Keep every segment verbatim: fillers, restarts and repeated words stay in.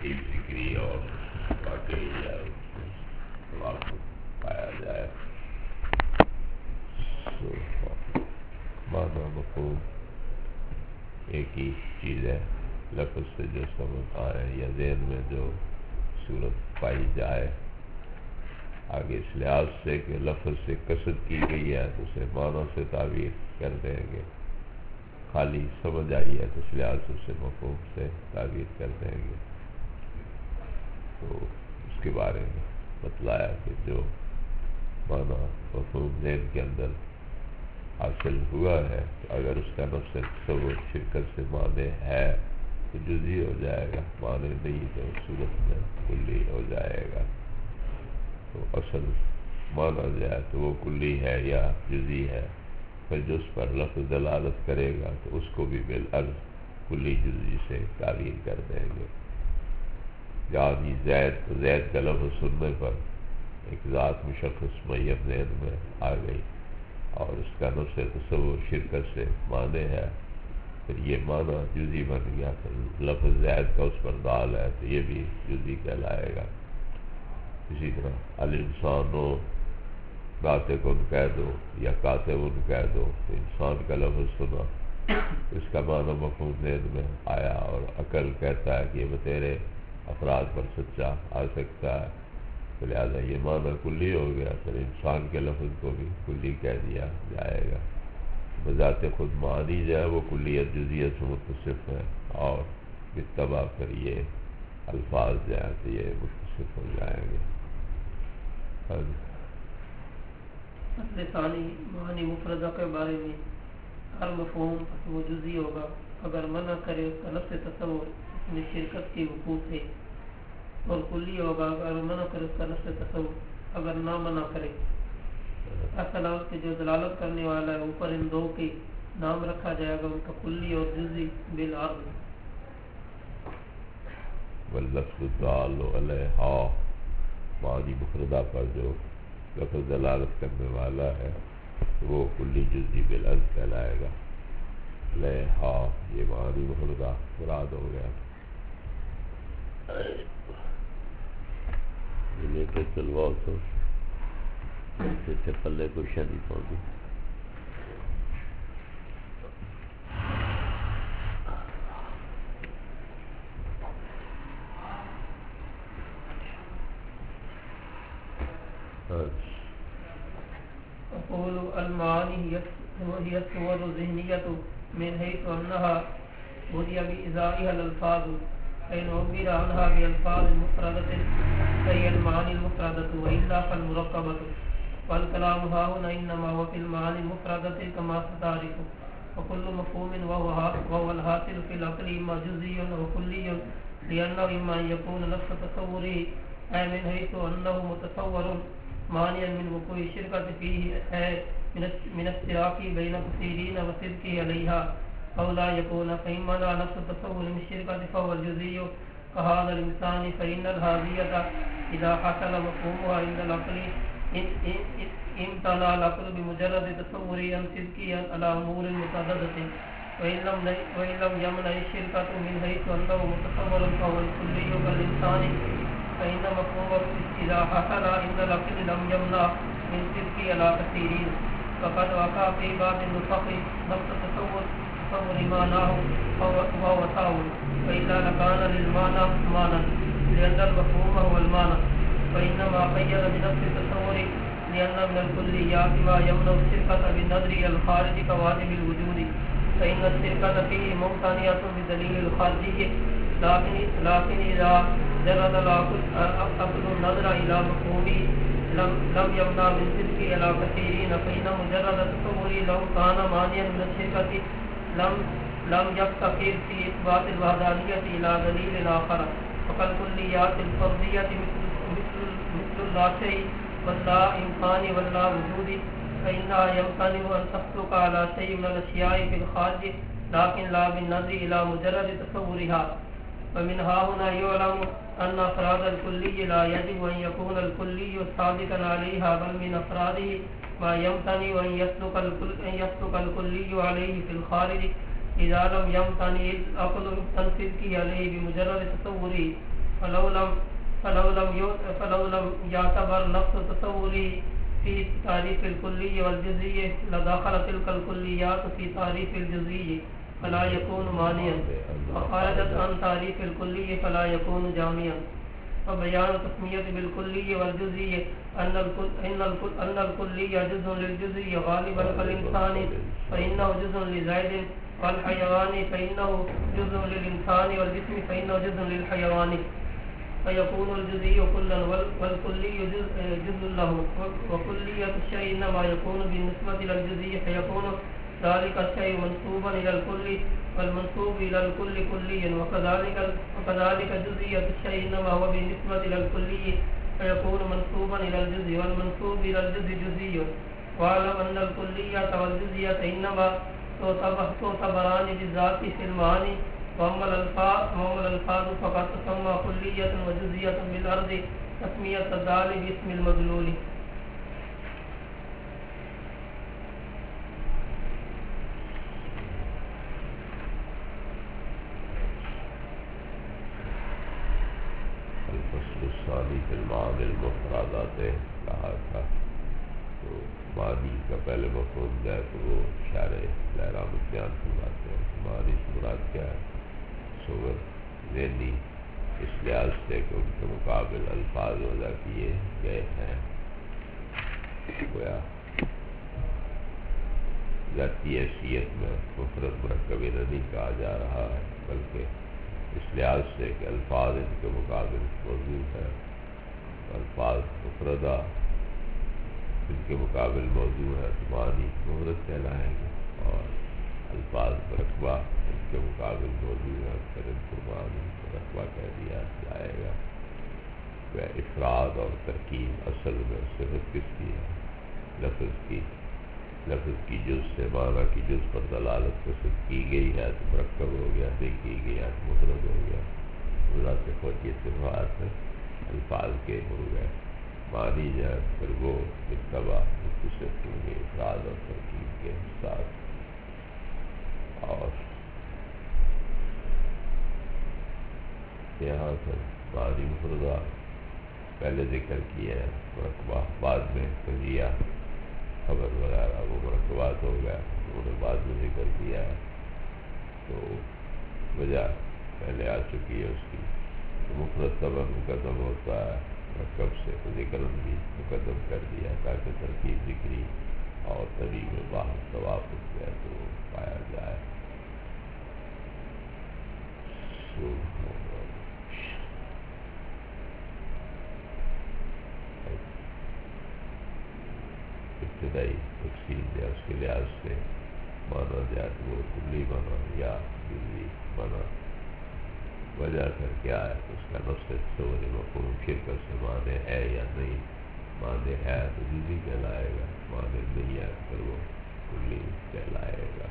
ترتیب فکری اور واقعی یا توافق پایا جائے تو معنی مفہوم ایک ہی چیز ہے. لفظ سے جو سمجھ آئے یا ذہن میں جو صورت پائی جائے، آگے اس لحاظ سے کہ لفظ سے قصد کی گئی ہے تو اسے معنی سے تعبیر کر دیں گے، خالی سمجھ آئی ہے تو اس لحاظ سے اسے مفہوم سے تعبیر کر دیں گے. تو اس کے بارے میں بتلایا کہ جو معنی مفہوم ذہن کے اندر حاصل ہوا ہے، اگر اس کا نفس تصور شرکت سے معنی ہے تو جزئی ہو جائے گا، معنی نہیں تو صورت میں کلی ہو جائے گا. تو اصل معنی جو ہے تو وہ کلی ہے یا جزئی ہے، پھر جو اس پر لفظ دلالت کرے گا تو اس کو بھی بالعرض کلی جزئی سے تعبیر کر دیں گے. یعنی زید زید کا لفظ سننے پر ایک ذات مشخص معین ذہن میں آ گئی اور اس کا نفس تصور شرکت سے معنی ہے، پھر یہ معنی جزئی بن گیا. پھر لفظ زید کا اس پر دال ہے تو یہ بھی جزئی کہلائے گا. اسی طرح الانسان و ناطق ان کہہ دو یا کاتب ان کہہ دو تو انسان کا لفظ سنا، اس کا معنی مفہوم ذہن میں آیا اور عقل کہتا ہے کہ یہ بتیرے افراد پر سچا آ سکتا ہے، تو لہٰذا یہ معنی کلی ہو گیا. پھر انسان کے لفظ کو بھی کلی کہہ دیا جائے گا. بذات خود معنی جو ہے وہ کلیت جزئیت سے متصف ہے اور بالطبع پھر یہ الفاظ جو ہے تو یہ متصف ہو جائیں گے. اصل ثانی معنی مفردہ کے بارے میں ہر مفہوم وہ جزئی ہوگا اگر منع کرے اس کا نفس تصور اس میں شرکت کے وقوع سے، اور کلی ہوگا اگر منع کرے اس کا نفس تصور اگر نہ منع کرے. اصل کے جو دلالت کرنے والا ہے اوپر ان دو کے نام رکھا جائے گا ان کا کلی اور جزئی بالعرض. واللفظ الدال علیہا معنی مفردہ پر جو لفظ دلالت کرنے والا ہے وہ کلی جزئی بالعرض کہلائے گا. علیہا یہ معنی مفردہ مراد ہو گیا. لے کے چلواؤ تو پلے کو شریف ہوگی. أقول المعاني هي الصور الذهنية من حيث أنها بني بإزائها الألفاظ، فإن عبر عنها بألفاظ مفردة فهي المعاني المفردة وإلا فالمركبة. والكلام ها هنا إنما هو في المعاني المفردة كما ستعرف. وكل مفهوم وهو الحاصل في العقل إما جزئي أو كلي، لأنه إما أن يكون نفس تصوره أي من حيث أنه متصور مانعا من وقوع الشركة فيه من اشتراك بين كثيرين وصدقه عليها، أو لا يكون. فإن منع نفس التصور من الشركة فهو الجزئي كهذا الإنسان، فإن الهادية إذا حصل مفهومها عند العقل امتنع العقل بمجرد تصوره عن صدقه على أمور متعددة. وإن لم وإن لم يمنع الشركة من حيث أنه متصور فهو الكلي كالإنسان، فإن مفهومه إذا حصل عند العقل لم يمنع من صدقه على كثيرين. فقد وقع في بعض النسخ نفس تصور تصور معناه وهو تاول، وإلا لكان للمعنى معنى لأن المفهوم هو المعنى. فإنما قيد بنفس التصور لأن من الكليات ما يمنع الشركة بالنظر إلى الخارج كواجب الوجود، فإن الشركة فيه ممتنعة بدليل الخارجية، لكن لكن إذا جرد العقل النظر إلى مفهومه لم لم يمنع من صدقه على كثيرين. فإن مجرد تصوره لو كان مانعا من الشركة لم لم يفتقر في إثبات الوحدانية إلى دليل آخر. فكالكليات الفردية مثل مثل مثل لا شيء واللا إمكان واللا وجود، فإنها يمكن أن تخلق على شيء من الأشياء في الخارج لكن لا بالنظر إلى مجرد تصورها. ومن ها هنا يعلم أن أفراد الكلي لا يجب أن يكون الكلي صادقا عليها، بل من أفراده ما يمتنع أن يصدق أن يصدق الكلي عليه في الخارج إذا لم يمتنع العقل عن صدقه عليه بمجرد تصوره. فلو لم فلو لم يو- فلو لم يعتبر نفس تصوری في تعریف الکلی والجزئی لداخل تلك الکلیات في تعریف الجزئی فلا يكون مانعا وخرجت عن تعریف الکلی فلا يكون جامعا وبيان تسمية بالكلي والجزئي أن الكل أن الكل أن الكلي جزء للجزئي غالبا كالإنسان فإنه جزء لزيد والحيوان فإنه جزء للإنسان والجسم فإنه جزء للحيوان فيكون الجزئي كلا والكلي جزء, جزء له وكلية الشيء إنما يكون بالنسبة إلى الجزئي فيكون ذلك الشيء منسوبا إلى الكل والمنسوب إلى الكل كليا وكذلك وكذلك جزئية الشيء إنما هو بالنسبة إلى الكلي فيكون منسوبا إلى الجزء والمنسوب إلى الجزء جزئي واعلم أن الكلية والجزئية إنما تعتبران بالذات في المعاني وأما الألفاظ وأما الألفاظ فقد تسمى كلية وجزئية بالأرض تسمية الدال باسم المدلول. الفصل الثانی فی المعانی المفردات کہا تھا، تو معنی کا پہلے مفہوم جو ہے تو وہ شارح لہرام بیان فرماتے ہیں. معنی سے مراد کیا ہے؟ صور ذہنی، اس لحاظ سے کہ ان کے مقابل الفاظ وضع کیے گئے ہیں. گویا ذاتی حیثیت میں مفرد مرکب نہیں کہا جا رہا ہے، بلکہ اس لحاظ سے کہ الفاظ ان کے مقابل موجود ہے. الفاظ مفردہ ان کے مقابل موجود ہے تو معنی مفرد کہلائیں گے، اور الفاظ مرکبہ ان کے مقابل موجود ہے پھر ان کو معنی مرکبہ کہہ دیا جائے گا. وہ افراد اور ترکیب اصل میں صرف کس کی ہے؟ لفظ کی. لفظ کی جز سے معنی کی جز پر دلالت قصد کی گئی ہے تو مرکب ہو گیا، نہیں کی گئی ہے تو مفرد ہو گیا. ذات خود یہ صفات الفاظ کے ہو گئے. معنی جو ہے پھر وہ مرتبہ متصف ہوں گے افراد اور ترکیب کے ساتھ. اور یہاں پر معنی مفردہ پہلے ذکر کیا ہے، مرکبہ بعد میں تجزیہ خبر وغیرہ وہ مرکبات ہو گیا، انہوں نے بعد میں ذکر کیا ہے. تو وجہ پہلے آ چکی ہے اس کی. تو مفرد سبب مقدم ہوتا ہے مرکب سے، تو ذکر بھی مقدم کر دیا تاکہ ترکیب ذکری اور طریق میں باہر توافق ہے تو پایا جائے. ابتدائی تقسیم یا اس کے لحاظ سے مانا جائے تو وہ کلی مانا یا جزوی مانا. وجہ کر کیا ہے اس کا نفس تصور مفہوم شرکت سے مانے ہے یا نہیں. مانے ہے تو جزوی کہلائے گا، مانے نہیں ہے پھر وہ کلی کہلائے گا.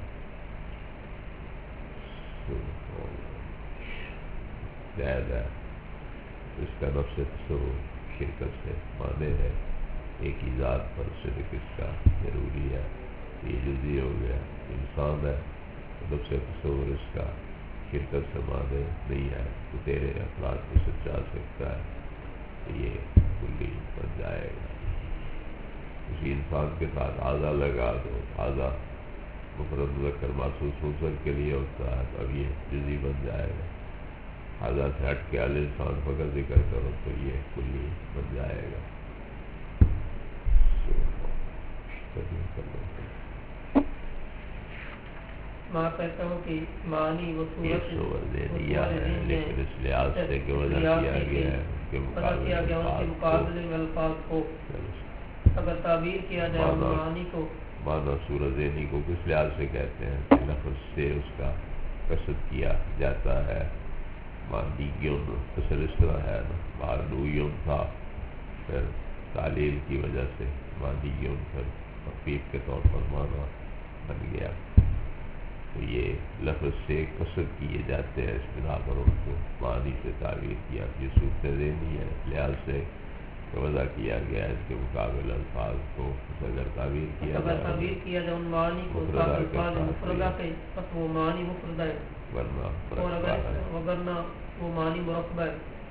جائز ہے اس کا نفس تصور شرکت سے مانے ہے، ایک ہی ذات پر صرف اس کا ضروری ہے. یہ جزئی ہو گیا. انسان ہے تو نفس تصور اس کا شرکت سے مانے نہیں ہے تو تیرے افراد کو سچا سکتا ہے تو یہ کلی بن جائے گا. اسی انسان کے ساتھ آزا لگا دو، آزا مفرد مذکر محسوس منصر کے لیے ہوتا ہے تو اب یہ جزئی بن جائے گا. آزا سے ہٹ کے ال انسان فقط ذکر کرو تو یہ کلی بن جائے گا. میں کہتا ہوں کہ معنی و صورت دیا ہے، لیکن اس لحاظ سے کہ وضع کیا گیا ہے ان کے مقابلے میں الفاظ کو اگر تعبیر کیا جائے معنی کو معنی صورت ذہنی کو کس لحاظ سے کہتے ہیں کہ لفظ سے اس کا قصد کیا جاتا ہے. معنیون اصل اس طرح ہے نا، معلوم تھا پھر تعلیل کی وجہ سے معنیون پھر تخفیف کے طور پر معنی بن گیا. تو یہ لفظ سے قصد کیے جاتے ہیں، اس بنا پر ان کو معنی سے تعبیر کیا. یہ صورت ذہنی ہے اگر سے وضع کیا گیا اس کے مقابل الفاظ کو اگر تعبیر کیا اگر تعبیر کیا جائے ان معنی کو الفاظ مفردہ کے پس وہ معنی مفردہ ہے، ورنہ اور اگر وگرنہ وہ معنی مرکبہ ہے.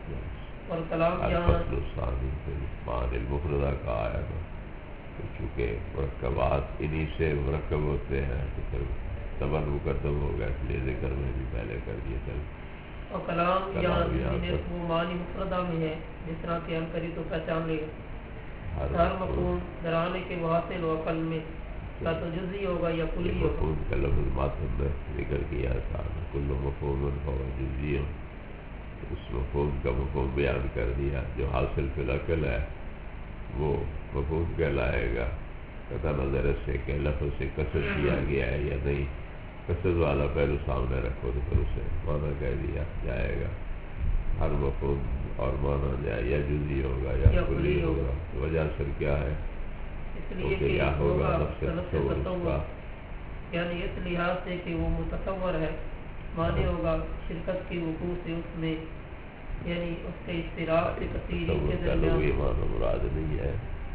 اور کلام یہاں الفصل الثانی پھر مان المفردہ کا آیا نا، تو چونکہ مرکبات انہی سے مرکب ہوتے ہیں تو پھر تبر مقدم ہوگا، اس لیے ذکر میں بھی پہلے کر دیا چل. اور کلام یہاں کلام یہاں جس پر وہ معنی مفردہ میں ہے، جس طرح کہ ہم کری تو پہچان لے گا ہر مفہوم درانے کے حاصل و عقل میں یا تو جزئی ہوگا یا یہ کلی ہوگا. مفہوم کا لفظ ماتم میں ذکر کیا تھا، کل مفہوم ہو جزئی، اس مفہوم کا مفہوم بیان کر دیا. جو حاصل فی العقل ہے وہ مفہوم کہلائے گا، قطع نظر سے کہ لفظ سے قصد کیا گیا ہے یا نہیں. قصد والا پہلو سامنے رکھو تو پھر اسے معنی کہہ دیا جائے گا. ہر مفہوم اور معنی جائے یا جزئی ہوگا یا کلی ہوگا. وجہ سر کیا ہے؟ اس لیے کہ کہ کیا ہوگا ہوگا نفس نفس تصور اس تصور، کا، یعنی اس لحاظ سے کہ وہ متصور ہے. معنی ہوگا شرکت کے وقوع سے اس میں، یعنی اس کے اشتراک سے کثیری کے تصور کا لغوی درمیان. معنی مراد نہیں ہے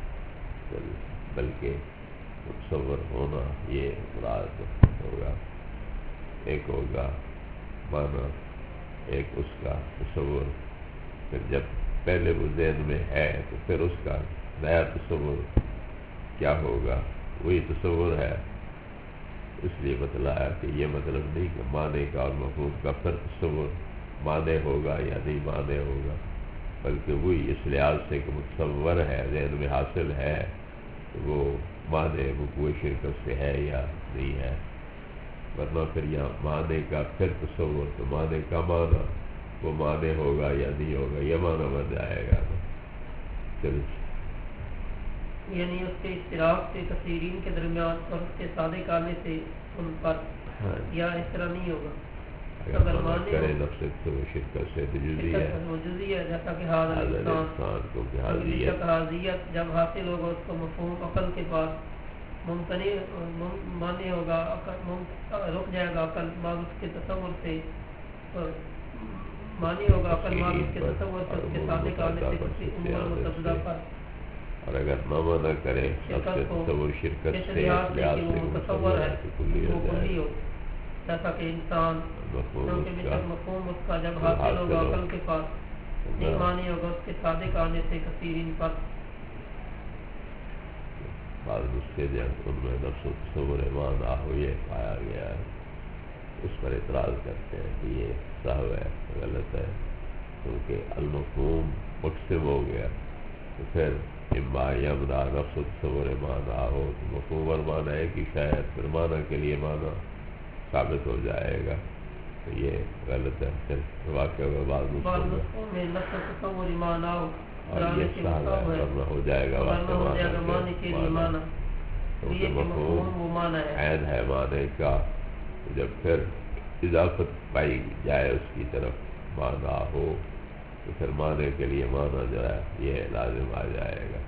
بلکہ متصور ہونا یہ مراد ہوگا. ایک ہوگا معنی، ایک اس کا تصور. پھر جب پہلے وہ ذہن میں ہے تو پھر اس کا نیا تصور کیا ہوگا، وہی تصور ہے. اس لیے بتلایا کہ یہ مطلب نہیں کہ معنی کا اور مفہوم کا پھر تصور معنی ہوگا یا نہیں معنی ہوگا، بلکہ وہی اس لحاظ سے کہ متصور ہے، ذہن میں حاصل ہے، وہ معنی وقوع شرکت سے ہے یا نہیں ہے. ورنہ پھر یہاں معنی کا پھر تصور، تو معنی کا معنی وہ معنی ہوگا یا نہیں ہوگا، یہ معنی بن جائے گا. چلیے یعنی اس کے اشتراک سے کثیرین کے درمیان اور اس کے صادق آنے سے ان پر، یا اس طرح نہیں ہوگا. اگر معنی کرے نفس تو شرکت سے تو جزئی ہے، وہ جزئی ہے، جیسا کہ حاضر انسان کو کہ حاضریت حاضریت جب حاصل ہوگا اس کو مفہوم عقل کے پاس ممتنع معنی ہوگا، رک جائے گا عقل بعض اس کے تصور سے، معنی ہوگا عقل بعض اس کے تصور سے، اس کے صادق آنے سے کسی امور متضدہ پر. اور اگر نامہ نہ کرے نفس تصور شرکت سے لحاظ سے متصور ہے تو کلی ہو جائے. ہو جیسا کہ انسان کیونکہ بے شک مفہوم اس کا جب حاصل ہوگا عقل کے پاس نہیں معنی ہوگا اس کے صادق آنے سے کثیرین پر. بعض نسخے جو ان میں نفس و تصور معنی ہو یہ پایا گیا ہے، اس پر اعتراض کرتے ہیں کہ یہ صحو ہے، غلط ہے، کیونکہ المفہوم مقسم ہو گیا تو پھر اما یمنا نفس و تصور معنی ہو تو مفہوم اور معنی ہے کہ شاید پھر معنی کے لیے معنی ثابت ہو جائے گا، تو یہ غلط ہے. پھر واقعہ میں بعض نسخوں میں نفس و تصور معنی ہو اور یہ صحو ہے، ورنہ ہو جائے گا واقعہ معنی کے لیے معنی، کیونکہ مفہوم عین ہے معنی کا. جب پھر اضافت پائی جائے اس کی طرف معنی ہو تو پھر معنی کے لیے معنی جو ہے یہ لازم آ جائے گا.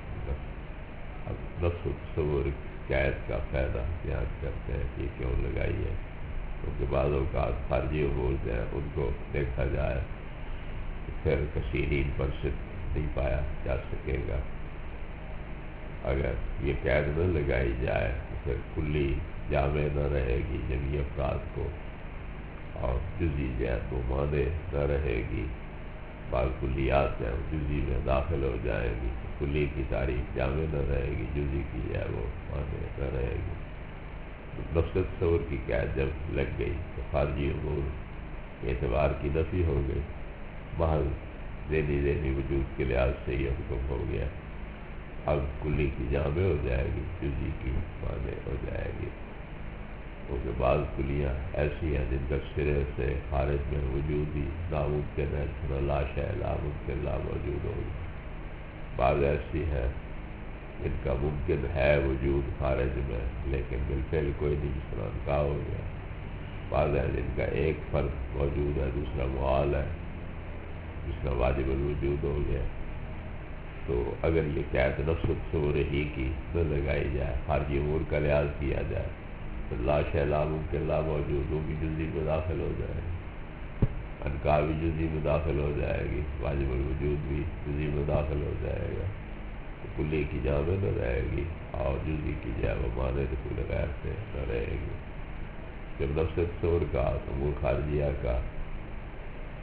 اب نفس و تصور قید کا فائدہ بیان کرتے ہیں کہ کیوں لگائی ہے، کیونکہ بعض اوقات خارجی امور جو ہیں ان کو دیکھا جائے تو پھر کثیرین پر صرف نہیں پایا جا سکے گا. اگر یہ قید نہ لگائی جائے تو پھر کلی جامع نہ رہے گی جمعی افراد کو، اور جزئی جو ہے تو معنی نہ رہے گی. بعض کلیات جو ہے جزئی میں داخل ہو جائیں گی، کلی کی تعریف جامع نہ رہے گی، جزئی کی جو ہے وہ معنی نہ رہے گی. نفس تصور کی قید جب لگ گئی تو خارجی امور اعتبار کی نفی ہو گئی، محض ذہنی ذہنی وجود کے لحاظ سے یہ حکم ہو گیا. اب کلی کی جامع ہو جائے گی، جزئی کی معنی ہو جائے گی. کیونکہ بعض کلیاں ایسی ہیں جن کا سرے سے خارج میں وجود ہی ناممکن ہے، سنا لاش ہے لا ممکن لا موجود ہوگی. بعض ایسی ہیں جن کا ممکن ہے وجود خارج میں لیکن بالفعل کوئی نہیں، جس طرح انکا ہو گیا. بعض ہیں جن کا ایک فرد موجود ہے دوسرا محال ہے، جس کا واجب الوجود ہو گیا. تو اگر یہ قید نفس و تصور ہی کی نہ لگائی جائے، خارجی امور کا لحاظ کیا جائے تو لاش ہے لا ممکن لا موجود وہ بھی جزئی میں داخل ہو جائے گی، انکا بھی جزئی میں داخل ہو جائے گی، واجب الوجود بھی جزئی میں داخل ہو جائے گا. تو کلی کی جامع نہ رہے گی اور جزئی کی جائے وہ معنی تو کل غیر سے نہ رہے گی. جب نفس تصور کا امور خارجیہ کا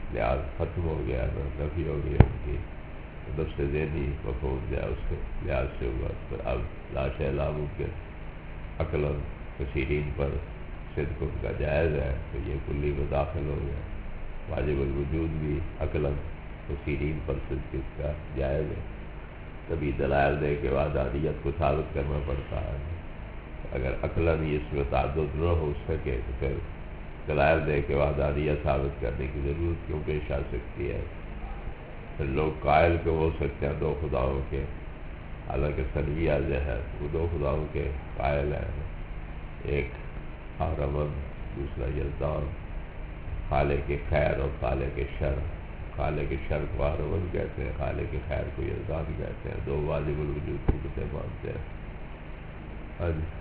لحاظ ختم ہو گیا، نفی ہو گئی ان کی، نفس ذہنی مفہوم جو ہے اس کے لحاظ سے ہوا، پر اب لا شیء لا ممکن عقلاً کثیرین پر صدق ان کا جائز ہے، تو یہ کلی میں داخل ہو گیا۔ واجب الوجود بھی عقلاً کثیرین پر صدق اس کا جائز ہے، تبھی دلائل دے کے وحدانیت کو ثابت کرنا پڑتا ہے۔ اگر عقلاً یہ اس میں تعدد نہ ہو سکے تو پھر دلائل دے کے وحدانیت ثابت کرنے کی ضرورت کیوں پیش آ سکتی ہے؟ پھر لوگ قائل کے ہو سکتے ہیں دو خداؤں کے، حالانکہ سنویہ جو ہے وہ دو خداؤں کے قائل ہیں، ایک خارمن دوسرا یزدان، خالق خیر اور خالق شر۔ خالق شر کو خارمن کہتے ہیں، خالق خیر کو یزدان کہتے ہیں، دو واجب الوجود صورتیں مانتے ہیں۔ ہاں جی،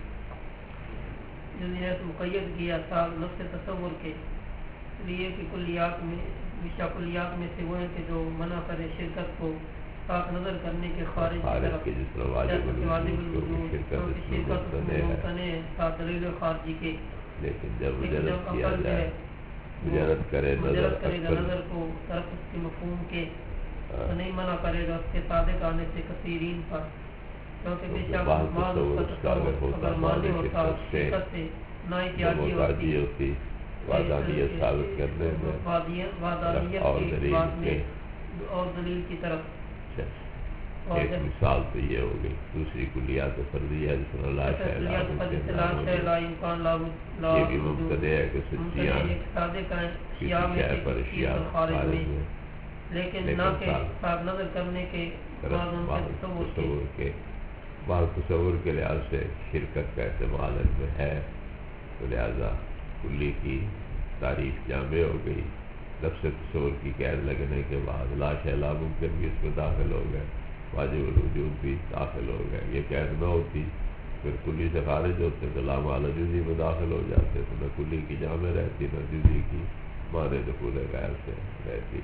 جزیات مقید کیا تھا نفس تصور کے لیے کہ کلیات میں وشا کلیات میں سے وہ ہیں کہ جو منع کرے شرکت کو صاف نظر کرنے کے خارج کی طرف، کے جس طرح واجب الوجود شرکت ممتنع ہے ساتھ دلیل خارجی کے، لیکن جب لیکن مجرد جب کیا عقل جو جائے ہے مجرد کرے مجرد کرے گا نظر نظر کو طرف اس کے مفہوم کے، تو نہیں منع کرے گا اس کے صادق آنے سے کثیرین پر، کیونکہ بے شک بعض اس کا تصور اگر مانے ہوتا شرکت سے نہ احتیاجی ہوتی وحدانیت ثابت کرنے میں وحدانیت اور کی دلیل بات میں کے اور دلیل کی طرف۔ ایک مثال تو یہ ہو گئی، دوسری کلیات فردیہ جس طرح لا شیء لا ممکن، یہ بھی ممتنع ہے کہ سچیاں کسی شے پر اشیاء خارج میں، لیکن نہ کہ صاف نظر کرنے کے بعد ان کے تصور کے بعض تصور کے لحاظ سے شرکت کا احتمال ان میں ہے، تو لہذا کلی کی تعریف جامع ہو گئی، لفظ تصور کی قید لگنے کے بعد لا شیء لا ممکن بھی اس میں داخل ہو گئے، واجب الوجود بھی داخل ہو گئے۔ یہ قید نہ ہوتی پھر کلی سے خارج ہوتے تو لا معنی جزی میں داخل ہو جاتے، تو نہ کلی کی جامع رہتی نہ جزی کی معنی دخول غیر سے رہتی۔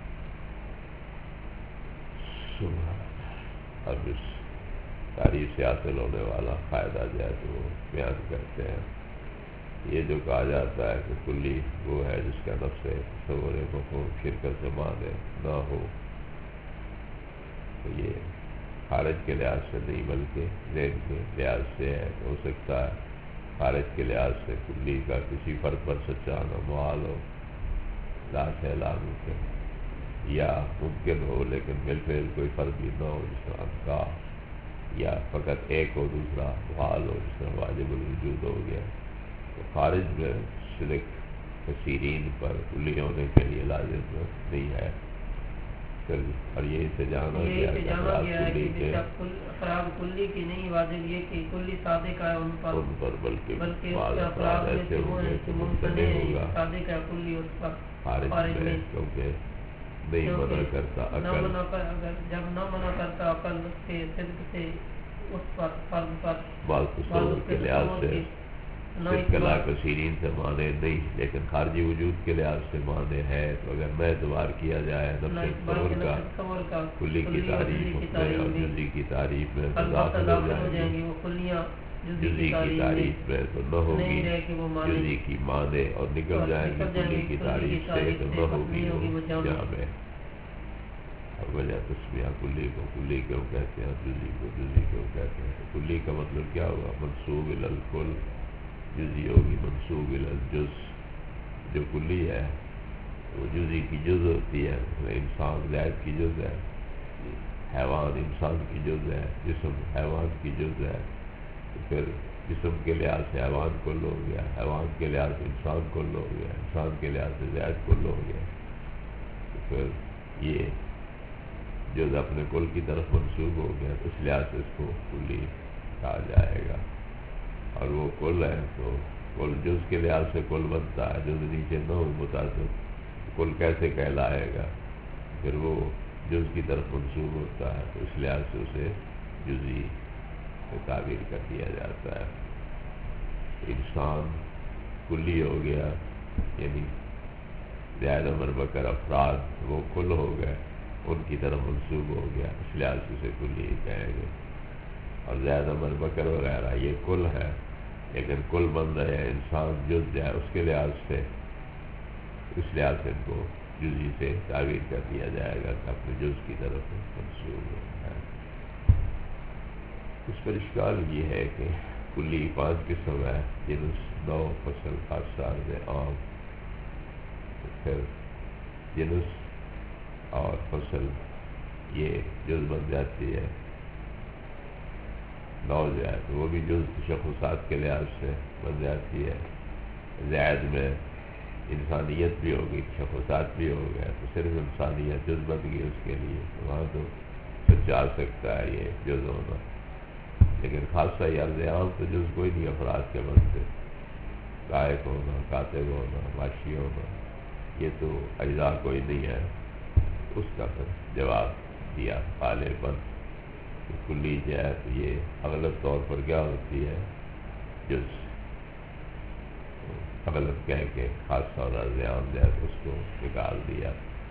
اب اس تعریف سے حاصل ہونے والا فائدہ جو ہے تو وہ بیان کرتے ہیں۔ یہ جو کہا جاتا ہے کہ کلی وہ ہے جس کا نفس تصور مفہوم شرکت سے مانے نہ ہو، تو یہ خارج کے لحاظ سے نہیں بلکہ ذہن کے لحاظ سے ہے۔ ہو سکتا ہے خارج کے لحاظ سے کلی کا کسی فرد پر سچا نہ محال ہو، لا شیء لا ممکن، یا ممکن ہو لیکن بالفعل کوئی فرد بھی نہ ہو جس طرح کا، یا فقط ایک ہو دوسرا محال ہو جس طرح واجب الوجود ہو گیا۔ تو خارج میں صدق کثیرین پر کلی ہونے کے لیے لازم نہیں ہے، اور یہی سے جانا گیا کہ افراد کلی کے افراد کلی کی نہیں، واجب یہ کہ کلی صادق ہے ان پر، ان پر بلکہ بلکہ بعض افراد ایسے ہوں گے کہ ممتنع ہوگا صادق ہے کلی اس پر خارج میں، کیونکہ نہیں منع کرتا عقل، جب نہ منع کرتا عقل کے صدق سے اس پر فرض پر بعض تصور کے لحاظ سے صدق لا کثیرین سے مانے نہیں، لیکن خارجی وجود کے لحاظ سے مانے ہے، تو اگر میں اعتبار کیا جائے نفس تصور کا کلی کی تعریف میں اور جزی کی تعریف میں تو داخل ہو جائیں گی، جزی کی تعریف میں تو نہ ہوگی جزی کی مانے، اور نکل جائیں گے کلی کی تعریف سے تو نہ ہوگی وہ جامع۔ اب وجہ تسمیہ کلی کو کلی کیوں کہتے ہیں، جزی کو جزی کیوں کہتے ہیں؟ تو کلی کا مطلب کیا ہوگا؟ منسوب الی الکل، جزی ہوگی منسوب الی الجز۔ جو کلی ہے وہ جزی کی جز ہوتی ہے، انسان زید کی جز ہے، حیوان انسان کی جز ہے، جسم حیوان کی جز ہے، تو پھر جسم کے لحاظ سے حیوان کل ہو گیا، حیوان کے لحاظ سے انسان کل ہو گیا، انسان کے لحاظ سے زید کل ہو گیا، تو پھر یہ جز اپنے کل کی طرف منسوب ہو گیا، تو اس لحاظ سے اس کو کلی کہا جائے گا، اور وہ کل ہے تو کل جز کے لحاظ سے کل بنتا ہے، جز نیچے نہ ہو متعدد کل کیسے کہلائے گا؟ پھر وہ جز کی طرف منسوب ہوتا ہے، تو اس لحاظ سے اسے جزی سے تعبیر کر دیا جاتا ہے۔ انسان کلی ہو گیا، یعنی زید عمر بکر افراد وہ کل ہو گئے، ان کی طرف منسوب ہو گیا، اس لحاظ سے اسے کلی کہیں گے، اور زید عمر بکر وغیرہ یہ کل ہے، لیکن کل بن رہے ہیں انسان جز ہے اس کے لحاظ سے، اس لحاظ سے ان کو جزئی سے تعبیر کر دیا جائے گا کہ اپنے جز کی طرف منسوب ہے۔ اس پر اشکال یہ ہے کہ کلی پانچ قسم ہے، جنس، نو، فصل، خاصہ، عرض عام۔ پھر جنس اور فصل یہ جز بن جاتی ہے، نو جو ہے تو وہ بھی جز تشخصات کے لحاظ سے بن جاتی ہے۔ زائد میں انسانیت بھی ہوگی، تشخصات بھی ہو گیا تو صرف انسانیت جز بن گئی اس کے لیے، وہاں تو سچا سکتا ہے یہ جز ہونا۔ لیکن خاصہ یا عرض عام تو جز کوئی نہیں افراد کے بنتے، گائک ہونا، کاتب ہونا، معاشی ہونا، یہ تو اجزاء کوئی نہیں ہے۔ اس کا پھر جواب دیا غالباً کہ کلی جو ہے تو یہ اغلب طور پر کیا ہوتی ہے، جز، اغلب کہہ کے خاصہ اور عرض عام جو ہے تو اس کو نکال دیا۔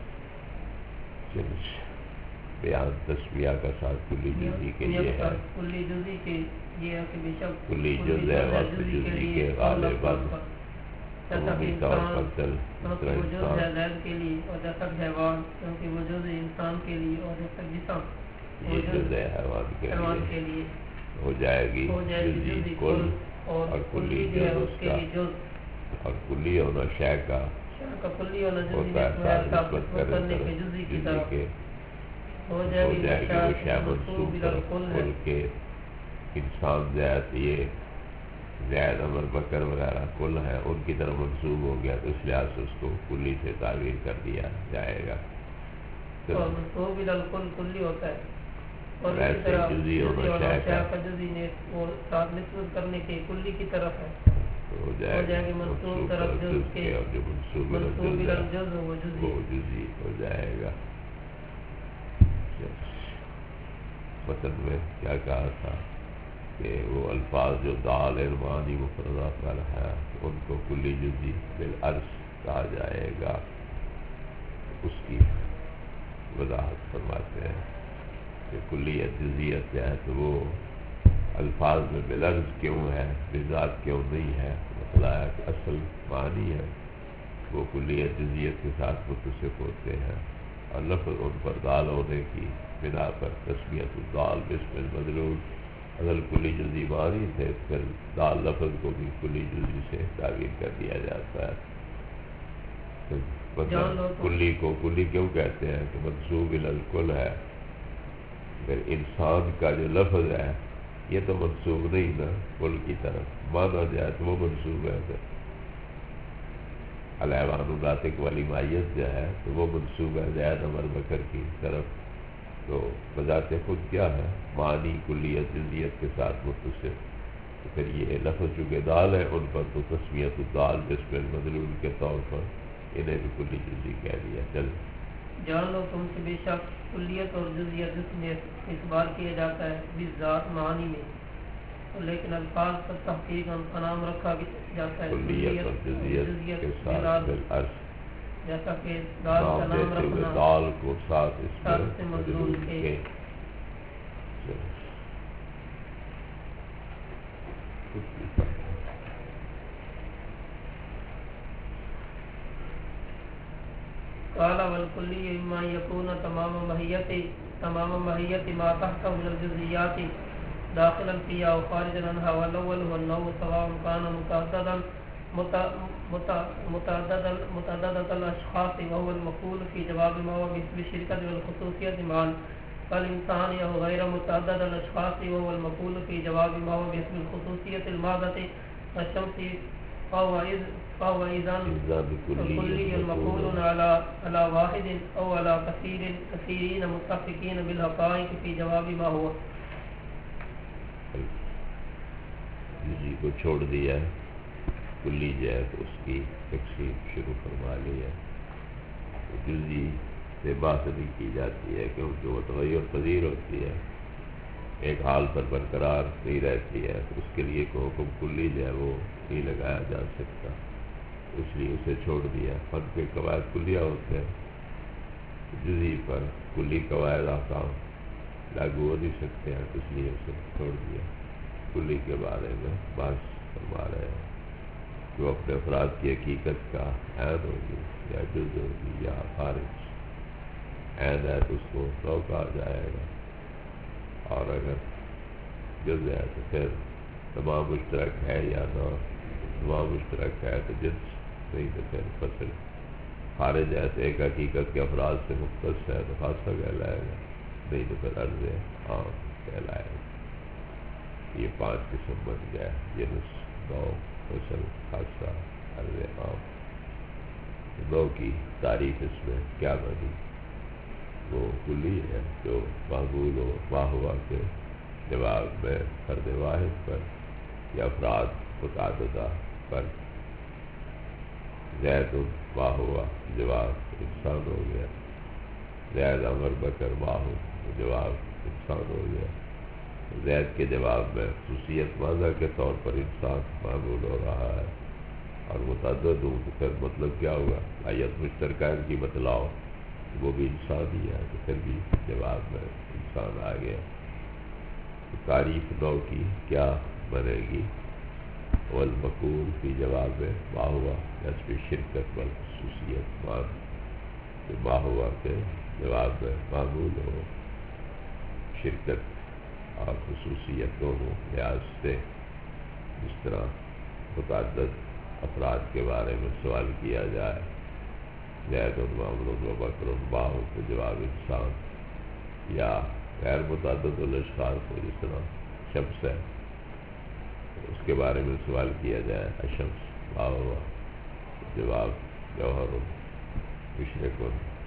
چلو بیان تسمیہ کا ساتھ کلی جزئی کے یہ ہے، کلی جزئی کے یہ ہے کہ بے شک کلی جز ہے وقت جزئی کے غالباً عمومی طور پر چل کیونکہ وہ جز ہے زید کے لیے اور جب تک حیوان، کیونکہ وہ جز ہے انسان کے لیے اور جب تک جسم، یہ جز ہے حیوان کے لیے ہو جائے گی جزئی کل، اور کلی جز اس کا، اور کلی ہونا شے کا ہوتا ہے ساتھ نسبت کرنے کے جزئی کے، ہو جائے گی وہ شے منسوب طرف کل کے۔ انسان زید یہ زید، عمر، بکر وغیرہ کل ہیں، ان کی طرف منسوب ہو گیا تو اس لحاظ سے اس کو کلی سے تعبیر کر دیا جائے گا۔ منسوب الکل کلی ہوتا ہے، اور ویسے جزئی ہونا شے کا جزئی نے وہ ساتھ نسبت کرنے کے کلی کی طرف ہے، ہو جائے گا منسوب طرف جز کے، اور جو منسوب الجز وہ جزئی ہو جائے گا۔ متن میں کیا کہا تھا کہ وہ الفاظ جو دال علمانی مفردہ پر ہے ان کو کلی جزئی بالعرض کہا جائے گا، اس کی وضاحت فرماتے ہیں کہ کلیت جزئیت کیا ہے تو وہ الفاظ میں بالعرض کیوں ہے، بذات کیوں نہیں ہے۔ مطلب ہے کہ اصل معنی ہے وہ کلیت جزئیت کے ساتھ متصف ہوتے ہیں، اور لفظ ان پر دال ہونے کی بنا پر تسمیت الدال باسم المدلول، اصل کلی جزئی معنی تھے، پھر دال لفظ کو بھی کلی جزئی سے تعبیر کر دیا جاتا ہے۔ مطلب کلی کو کلی کیوں کہتے ہیں کہ منسوب الکل ہے، پھر انسان کا جو لفظ ہے یہ تو منسوب نہیں نا کل کی طرف، مانا جائے تو وہ منسوب ہے، پھر الحیوان الناطق والی مائیت جو ہے تو وہ منسوب ہے زید، عمر، بکر کی طرف، تو بذات خود کیا ہے معنی کلیت جزئیت کے ساتھ متصف، تو پھر یہ لفظ چونکہ دال ہے ان پر تو تسمیت الدال باسم المدلول کے طور پر انہیں بھی کلی جزئی کہہ دیا۔ چل جان لو تم سے بے شک کلیت اور جزئیت جس میں اس بار کیا جاتا ہے بذات معنی میں، لیکن الفاظ پر تحقیق کا نام رکھا جاتا ہے کلیت اور جزئیت کے ساتھ بالعرض، جیسا کہ دال کا نام رکھنا دال کو ساتھ اس میں مدلول کے۔ قال والکلی اما یکون تمام ماہیت تمام ماہیت ما تحت من الجزئیات داخلا فيها وخارجا عنها، والاول هو النوع سواء كان متعددا متعددا متعدد الاشخاص وهو المقول في جواب ما هو باسم الشركة والخصوصية معا، فالإنسان هو غير متعدد الاشخاص وهو المقول في جواب ما هو باسم الخصوصية الماضة، الشمس فهو فهو إذن كلي المقول على على واحد أو على كثير كثيرين متفقين بالحقائق في جواب ما هو۔ جزئی کو چھوڑ دیا، کلی جو ہے تو اس کی تقسیم شروع فرما لی ہے۔ جزئی سے بات نہیں کی جاتی ہے کیونکہ وہ تغیر پذیر ہوتی ہے، ایک حال پر برقرار نہیں رہتی ہے، اس کے لیے کوئی حکم کلی جو ہے وہ نہیں لگایا جا سکتا، اس لیے اسے چھوڑ دیا۔ فن کے قواعد کلیہ ہوتے ہیں، جزئی پر کلی قواعد احکام لاگو ہو نہیں سکتے ہیں، اس لیے اسے چھوڑ دیا۔ کلی کے بارے میں بات فرما رہے ہیں۔ جو اپنے افراد کی حقیقت کا عین ہوگی یا جز ہوگی یا خارج عین ہے تو اس کو نو کہا جائے گا، اور اگر جز ہے تو پھر تمام مشترک ہے یا نہ تمام مشترک ہے تو جنس نہیں تو پھر فصل خارج ہے تو ایک حقیقت کے افراد سے مختص ہے تو خاصہ کہلائے گا، نہیں تو پھر عرض عام کہلائے گا۔ یہ پانچ قسم بن گیا، جنس، نو، فصل، خاصہ، عرض عام۔ نو کی تعریف اس میں کیا بنی؟ وہ کلی ہے جو معمول و ماہوا کے جواب میں فرد واحد پر یا افراد متعددہ پر، زید ماہوا جواب انسان ہو گیا، زید عمر بکر ماہو جواب انسان ہو گیا، زید کے جواب میں خصوصیت ماضا کے طور پر انسان معمول ہو رہا ہے، اور متعدد ہوں تو پھر مطلب کیا ہوگا؟ آیت مشترکہ ان کی بتلاؤ، وہ بھی انسان ہی ہے تو پھر بھی جواب میں انسان آ گیا۔ تو تعریف نو کی کیا بنے گی؟ والمقول فی جواب ما ہوا نسب شرکت والخصوصیت مان، کہ ما ہوا کے جواب میں معمول ہو شرکت اور خصوصیت دونوں لحاظ سے، جس طرح متعدد افراد کے بارے میں سوال کیا جائے، زید عمر و بکر ماہو کے جواب انسان، یا غیر متعدد الاشخاص ہو جس طرح شمس ہے اس کے بارے میں سوال کیا جائے اشمس ما ہوا جواب جوہر مشرق،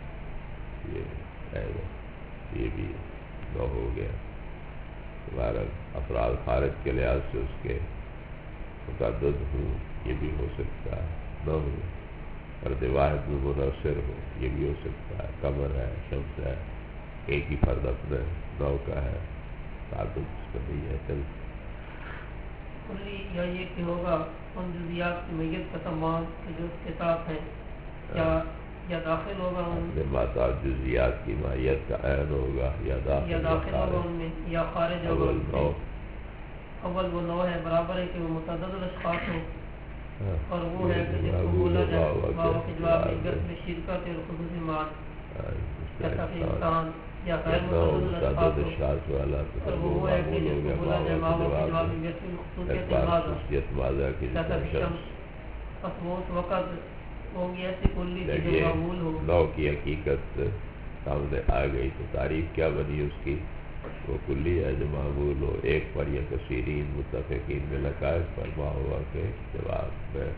یہ ہے یہ بھی نو ہو گیا۔ ہمارا افراد خارج کے لحاظ سے اس کے متعدد ہوں یہ بھی ہو سکتا ہے، نہ ہو فرد واحد میں منحصر ہو یہ بھی ہو سکتا ہے، قمر ہے، شمس ہے، ایک ہی فرد اپنے نو کا ہے، تعدد اس کا نہیں ہے۔ چل کلی یا یہ کہ ہوگا ان جزیات کی میت کا تمام جو اس کے ساتھ ہیں، یا یا داخل ہوگا ان ماتا جزیات کی ماہیت کا عین ہوگا، یا داخل یا داخل ہوگا ان میں، یا خارج ہوگا اول ان سے۔ نو اول وہ نو ہے، برابر ہے کہ وہ متعدد الاشخاص ہوں، اور وہ ہے کہ جس کو بولا جائے واو کے جواب میں گرد شرکت اور خصوصی ماد، جیسا کہ انسان یا غیر متعدد الاشخاص ہو، اور وہ ہے کہ جس کو بولا جائے واو کے جواب میں گرد خصوصیت مادہ، جیسا کہ شمس۔ بس وہ اس وقت ہوگی ایسی کلی جو معمول ہو۔ نو کی حقیقت سامنے آ گئی تو تعریف کیا بنی اس کی؟ وہ کلی ہے جو معمول ہو ایک پر یا کثیرین متفقین میں لقائق پر ما ہوا کے جواب میں۔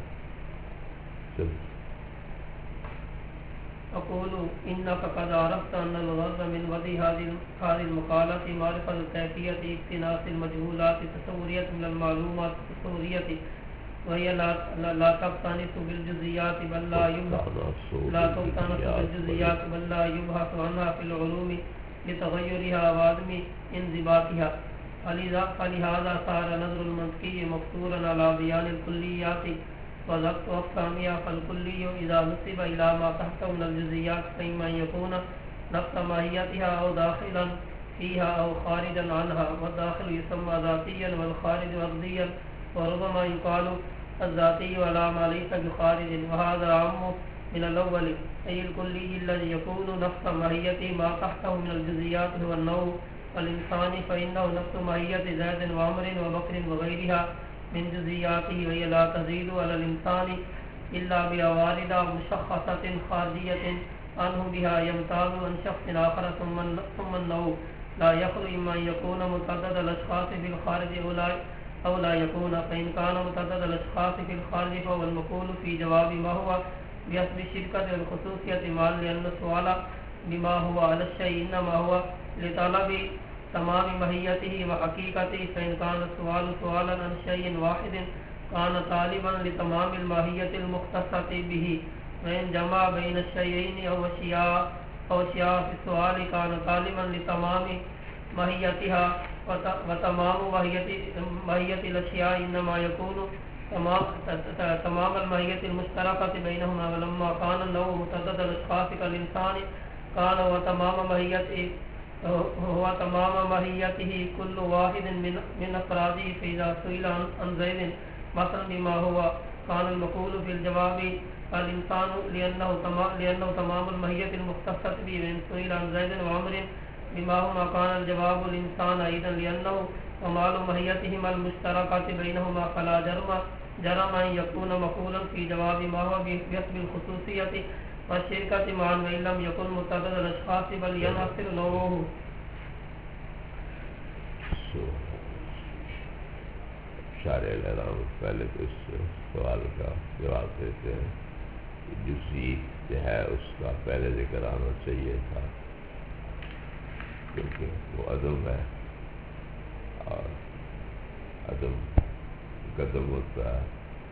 اقول انك قد عرفت ان الغرض من وضع هذه المقالة معرفة كيفية اقتناص المجهولات التصورية من المعلومات التصورية، وهي لا لا تقتنص بالجزئيات بل لا يبحث لا تقتنص بالجزئيات بل لا يبحث عنها في العلوم لتغيرها وعدم انضباطها، فلهذا صار نظر المنطقي مقصورا على بيان الكليات وضبط أقسامها، فالكلي إذا نسب إلى ما تحته من الجزئيات فإما أن يكون نفس ماهيتها أو داخلا فيها أو خارجا عنها، والداخل يسمى ذاتيا والخارج أرضيا، وربما يقال الذاتي على ما ليس بخارج، وهذا عام من الأول، أي الكلي الذي يكون نفس ماهيته ما تحته من الجزئيات هو النوع، والإنسان فإنه نفس ماهية زيد وعمر وبكر وغيرها من جزئياته، وهي لا تزيد على الإنسان إلا بأوارد مشخصة خارجية عنه بها يمتاز عن شخص آخر، ثم النوع لا يخلو إما أن يكون متعدد الأشخاص في الخارج أو لا يكون، فإن كان متعدد الأشخاص في الخارج فهو المقول في جواب ما هو بحسب الشركة والخصوصية، مع لأن السؤال بما هو على الشيء إنما هو لطلب تمام ماهيته وحقيقته، فإن كان السؤال سؤالا عن شيء واحد كان طالبا لتمام الماهية المختصة به، وإن جمع بين الشيئين أو أشياء أو أشياء في السؤال كان طالبا لتمام ماهيتها، وتمام ماهية الأشياء إنما يكون تمام الماهية المشتركة بينهما، ولما كان النوع متعدد الأشخاص كالإنسان كان هو تمام ماهيته هو تمام ماهيته كل واحد من من أفراده، فإذا سئل عن زيد مثلا بما هو كان المقول في الجواب الإنسان لأنه تمام لأنه تمام الماهية المختصة به من سئل عن زيد وعمر بما هما كان الجواب الإنسان أيضا لأنه كمال ماهيتهما المشتركة بينهما فلا جرم جرم أن يكون مقولا في جواب ما هو بحسب الخصوصية والشركة معا وإن لم يكن متعدد الأشخاص بل ينحصر نوعه. شارع الحرام پہلے تو اس سوال کا جواب دیتے ہیں کہ جزئی جو ہے اس کا پہلے ذکر آنا چاہیے تھا کیونکہ وہ عدم ہے اور عدم قدم ہوتا ہے،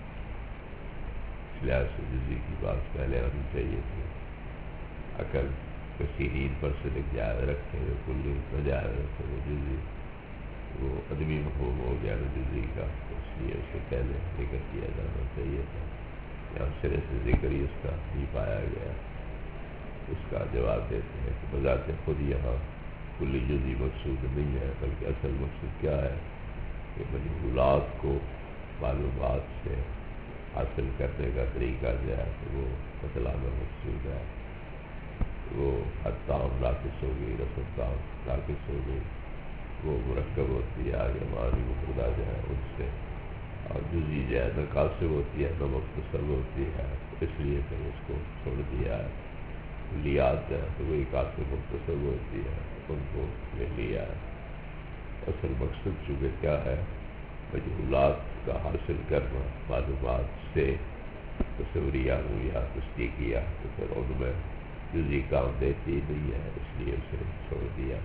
اس لحاظ سے جزئی کی بات پہلے آنی چاہیے تھی. عقل کثیرین پر سے جائز رکھے ہوئے کلی بجائے رکھے ہوئے جزئی وہ ادبی مفہوم ہو گیا نا جزئی کا، اس لیے اسے پہلے ذکر کیا جانا چاہیے تھا. یہاں سرے سے ذکر ہی اس کا نہیں پایا گیا. اس کا جواب دیتے ہیں کہ بذات خود یہاں کلی جزئی مقصود نہیں ہے، بلکہ اصل مقصود کیا ہے کہ مجہولات کو معلومات سے حاصل کرنے کا طریقہ جو ہے تو وہ بتلانا مقصود ہے. وہ حتام ناقص ہو گئی، رسم تام ناقص ہو گئی، وہ مرکب ہوتی ہے آگے معنی مفردہ جو ہے ان سے، اور جزئی جو ہے ناقصب ہوتی ہے، نہ مختصر ہوتی ہے، اس لیے پھر اس کو چھوڑ دیا ہے. لیات ہے تو وہی قاصب مختصر ہوتی ہے، ان کو لے لیا ہے. اصل مقصد چونکہ کیا ہے مجہولات کا حاصل کرنا معلومات سے تصوریہ ہو یا تصدیقیہ، تو پھر ان میں جزئی کام دیتی نہیں ہے، اس لیے اسے چھوڑ دیا.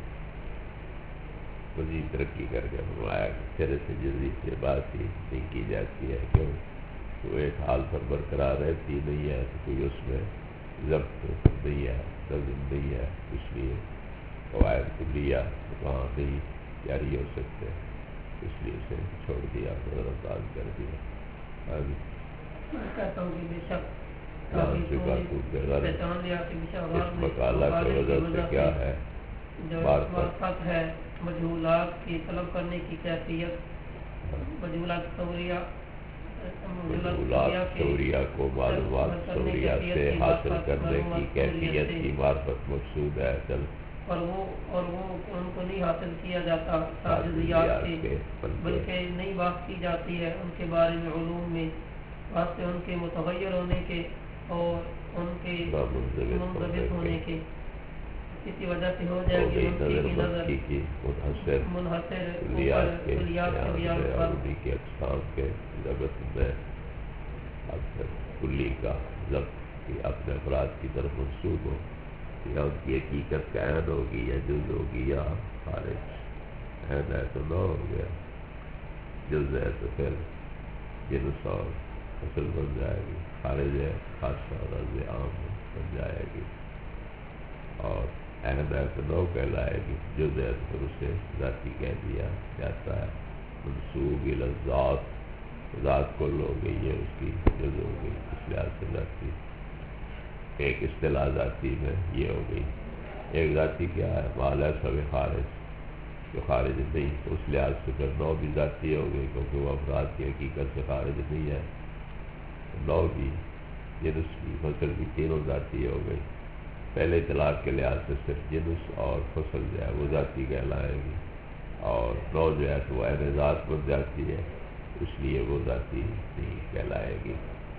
مزید ترقی کر کے فرمایا کہ چرے سے جزئی سے بات ہی نہیں کی جاتی ہے، کیوں تو ایک حال پر برقرار رہتی نہیں ہے تو کوئی اس میں ضبط نہیں ہے، نظم نہیں ہے، اس لیے قواعد کلیہ وہاں نہیں جاری ہو سکتے، اس لیے اسے چھوڑ دیا، نظر انداز کر دیا. اس مقالہ کی وجہ سے کیا ہے معرفت ہے مجہولات کی طلب کرنے کی کیفیت، مجہولات ثوریہ مجہولات ثوریہ کو معلومات ثوریہ سے حاصل کرنے کی کیفیت کی معرفت مقصود ہے. چل اور وہ اور وہ ان کو نہیں حاصل کیا جاتا جزیات سے، بلکہ نئی بات کی جاتی ہے ان کے بارے میں علوم میں، واسطے ان کے متغیر ہونے کے اور ان کے منضبط ہونے کے. اسی وجہ سے ہو جائے گی نظر منحصر کلیات کے اقسام کے ضبط میں کلی کا ضبط کی اپنے افراد کی طرف منسوب ہو، یا ان کی حقیقت کا عین ہوگی یا جز ہوگی یا خارج. عین ہے تو نہ ہو گیا، جز ہے تو پھر جنس اور فصل بن جائے گی، خارج ہے خاصہ رض عام بن جائے گی، اور عین ہے تو نو کہلائے گی، جز ہے تو پھر اسے ذاتی کہہ دیا جاتا ہے. منسوب الی الذات، ذات کل ہو گئی ہے اس کی جز ہو گئی، اس لحاظ سے ذاتی. ایک اصطلاح ذاتی میں یہ ہو گئی. ایک ذاتی کیا ہے مال ہے سب خارج، جو خارج نہیں، اس لحاظ سے پھر نو بھی ذاتی ہو گئی کیونکہ وہ افراد کی حقیقت سے خارج نہیں ہے. نو بھی جنس بھی فصل بھی تینوں ذاتی ہو گئی. پہلے اطلاق کے لحاظ سے صرف جنس اور فصل جو ہے وہ ذاتی کہلائے گی، اور نو جو ہے تو وہ عین ذات بن جاتی ہے، اس لیے وہ ذاتی نہیں کہلائے گی.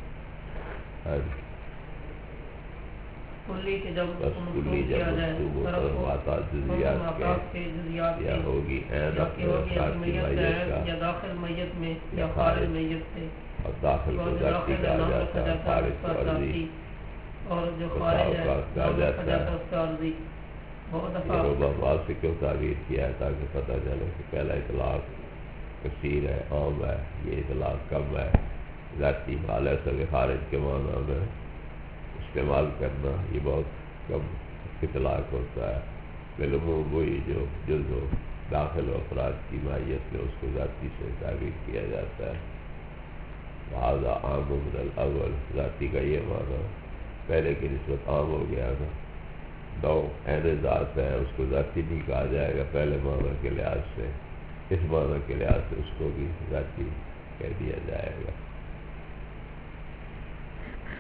کلی کے جب کلی جب منصوب ہوتا ہے جزیات کے یا ہوگی عین اپنے افراد کی میت کا یا داخل میت میں یا خارج میت سے، اور داخل کو ذاتی کہا جاتا ہے، خارج کو عرضی، اور جو خارج ہے کہا جاتا ہے. اس کا عرضی. بہت دفعہ ربما سے کیوں تعبیر کیا ہے تاکہ پتہ چلے کہ پہلا اطلاق کثیر ہے، عام ہے، یہ اطلاق کم ہے. ذاتی مال ہے سب خارج کے معنی میں استعمال کرنا یہ بہت کم اطلاق ہوتا ہے. بالعموم وہی جو جز و داخل و افراد کی ماہیت میں اس کو ذاتی سے تعبیر کیا جاتا ہے. لہٰذا عام من الاول، ذاتی کا یہ معنی پہلے کی نسبت عام ہو گیا نا. نو عین ذات ہے، اس کو ذاتی نہیں کہا جائے گا پہلے معنی کے لحاظ سے، اس معنی کے لحاظ سے اس کو بھی ذاتی کہہ دیا جائے گا.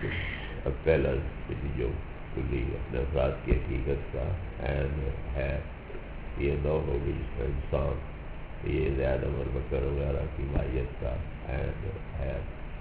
اب پہلا جو کلی اپنے افراد کی حقیقت کا عین ہے، یہ نو ہوگی جس میں انسان یہ زیادہ عمر بکر وغیرہ کی ماہیت کا عین ہے۔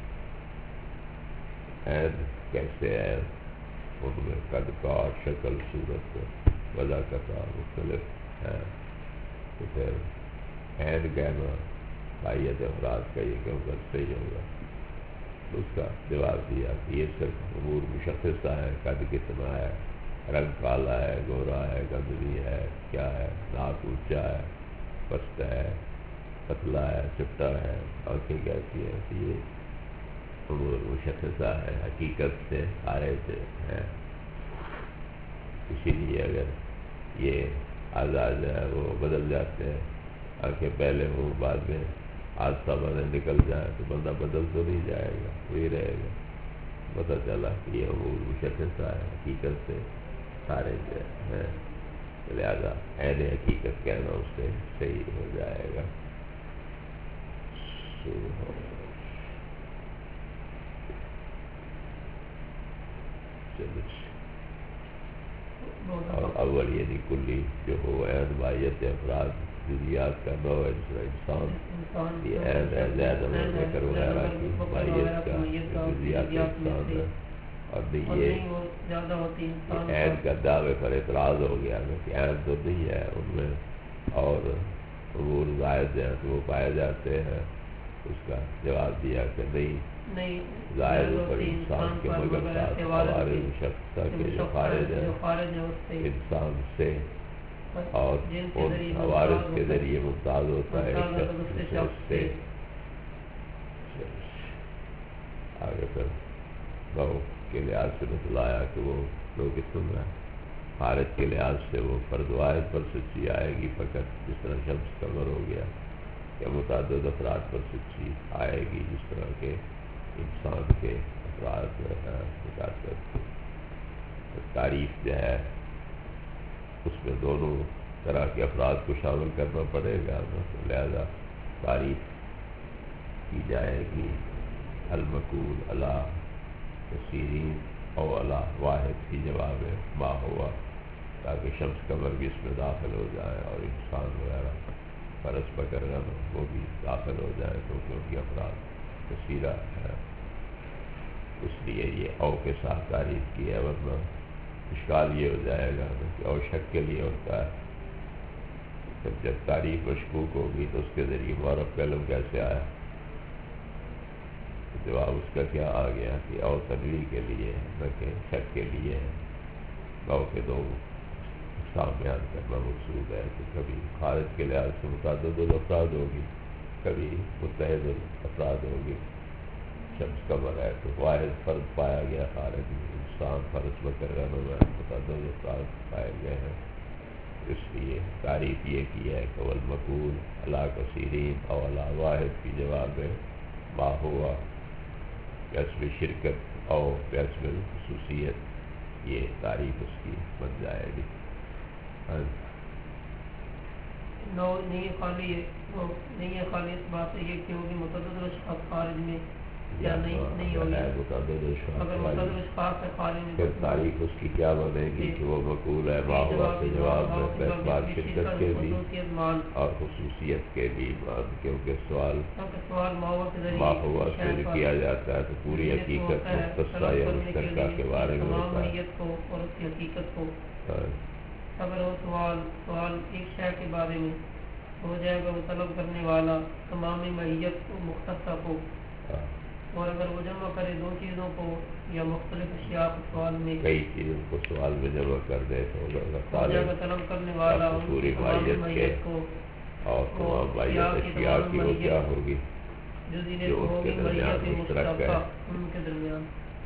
عین کیسے ہے؟ ان میں قد کار، شکل، صورت، وضاقتہ مختلف ہے۔ تو پھر عین کہنا ماہیت افراد کا یہ کیوں کر صحیح ہوگا؟ اس کا جواب دیا کہ یہ صرف امور مشخصہ ہے، قد کتنا ہے، رنگ کالا ہے، گورا ہے، گندری ہے، کیا ہے، ناک اونچا ہے، پست ہے، پتلا ہے، چپٹا ہے، آنکھیں کیسی ہے، کہ یہ امور مشخصہ ہے، حقیقت سے خارج ہے۔ اسی لیے اگر یہ اعضاء جو ہے وہ بدل جاتے ہیں، آنکھیں پہلے ہوں بعد میں حادثہ بنے نکل جائے تو بندہ بدل تو نہیں جائے گا، وہی رہے گا۔ پتہ چلا کہ یہ امور مشخصہ ہے، حقیقت سے خارج ہے، لہذا عین حقیقت کہنا اس سے صحیح ہو جائے گا۔ اور اول یعنی کلی جو ہو عین ماہیت افراد جزیات کا نو ہے، جس میں انسان یہ عین ہے، زیادہ عمر بکر وغیرہ کی ماہیت کا جزیات کا انسان ہے، اور نہیں یہ عین کا دعوے پر اعتراض ہو گیا کہ عین تو نہیں ہے ان میں، اور امور زائد ہیں تو وہ پائے جاتے ہیں۔ اس کا جواب دیا کہ نہیں، ظاہر پر انسان کے مگر ساتھ ہمارے مشخصہ کے جو خارج ہے انسان سے، اور ان حوارث کے ذریعے ممتاز ہوتا ہے ایک شخص سے۔ آگے پھر گو کے لحاظ سے بتلایا کہ وہ لوگ سن رہے ہیں، خارج کے لحاظ سے وہ فرد واحد پر سچی آئے گی فقط، جس طرح شمس قمر ہو گیا، یا متعدد افراد پر سچی آئے گی جس طرح کے انسان کے افراد متعدد۔ تعریف جو ہے اس میں دونوں طرح کے افراد کو شامل کرنا پڑے گا، لہذا تعریف کی جائے گی المقول علی کثیرین او علی واحد کی جواب ما ہوا، تاکہ شمس قمر بھی اس میں داخل ہو جائے اور انسان وغیرہ فرس بکر وہ بھی داخل ہو جائے، کیونکہ ان کی افراد کثیرہ ہے، اس لیے یہ او کے ساتھ تعریف کی ہے۔ ورنہ اشکال یہ ہو جائے گا کہ او شک کے لیے ہوتا ہے، جب جب تعریف مشکوک ہوگی تو اس کے ذریعے معرف کا علم کیسے آیا؟ جواب اس کا کیا آ گیا کہ او تنویع کے لیے ہے، نہ کہ شک کے لیے ہے۔ او کے دو اقسام بیان کرنا مقصود ہے کہ کبھی خارج کے لحاظ سے متعدد الافراد ہوگی، کبھی متحد الافراد ہوگی۔ شمس قمر ہے تو واحد فرد پایا گیا خارج میں، انسان فرس بکر غنم ہے، متعدد افراد پائے گئے ہیں۔ اس لیے تعریف یہ کی ہے کہ والمقول علی کثیرین او علی واحد کی جواب ہے ما ہوا بحسب شرکت او بحسب خصوصیت، یہ تعریف اس کی بن جائے گی۔ نو نہیں خالی نہیں ہے، خالی اس بات سے یہ کہ ہوگی متعدد اشخاص خارج میں یا نہیں نہیں ہوگی، متعدد اگر متعدد اشخاص ہے خارج میں، پھر تاریخ اس کی کیا بنے گی کہ وہ مقول ہے ما ہوا سے جواب میں باعتبار شرکت کے بھی اور خصوصیت کے بھی مان، کیونکہ سوال ما ہوا سے جو کیا جاتا ہے تو پوری حقیقت مختصہ یا مشترکہ کے بارے میں ہوتا ہے۔ اور اس کی حقیقت کو اگر وہ سوال سوال ایک شے کے بارے میں ہو جائے گا، وہ طلب کرنے والا تمامی معیت کو مختصہ کو، اور اگر وہ جمع کرے دو چیزوں کو یا مختلف اشیاء کو سوال میں، کئی چیزوں کو سوال میں جمع کر دے تو ہو جائے گا طلب کرنے والا پوری معیت کو اور تمام معیت اشیاء کی وہ کیا ہوگی جو ان کے درمیان مشترک ہے، ان کے درمیان۔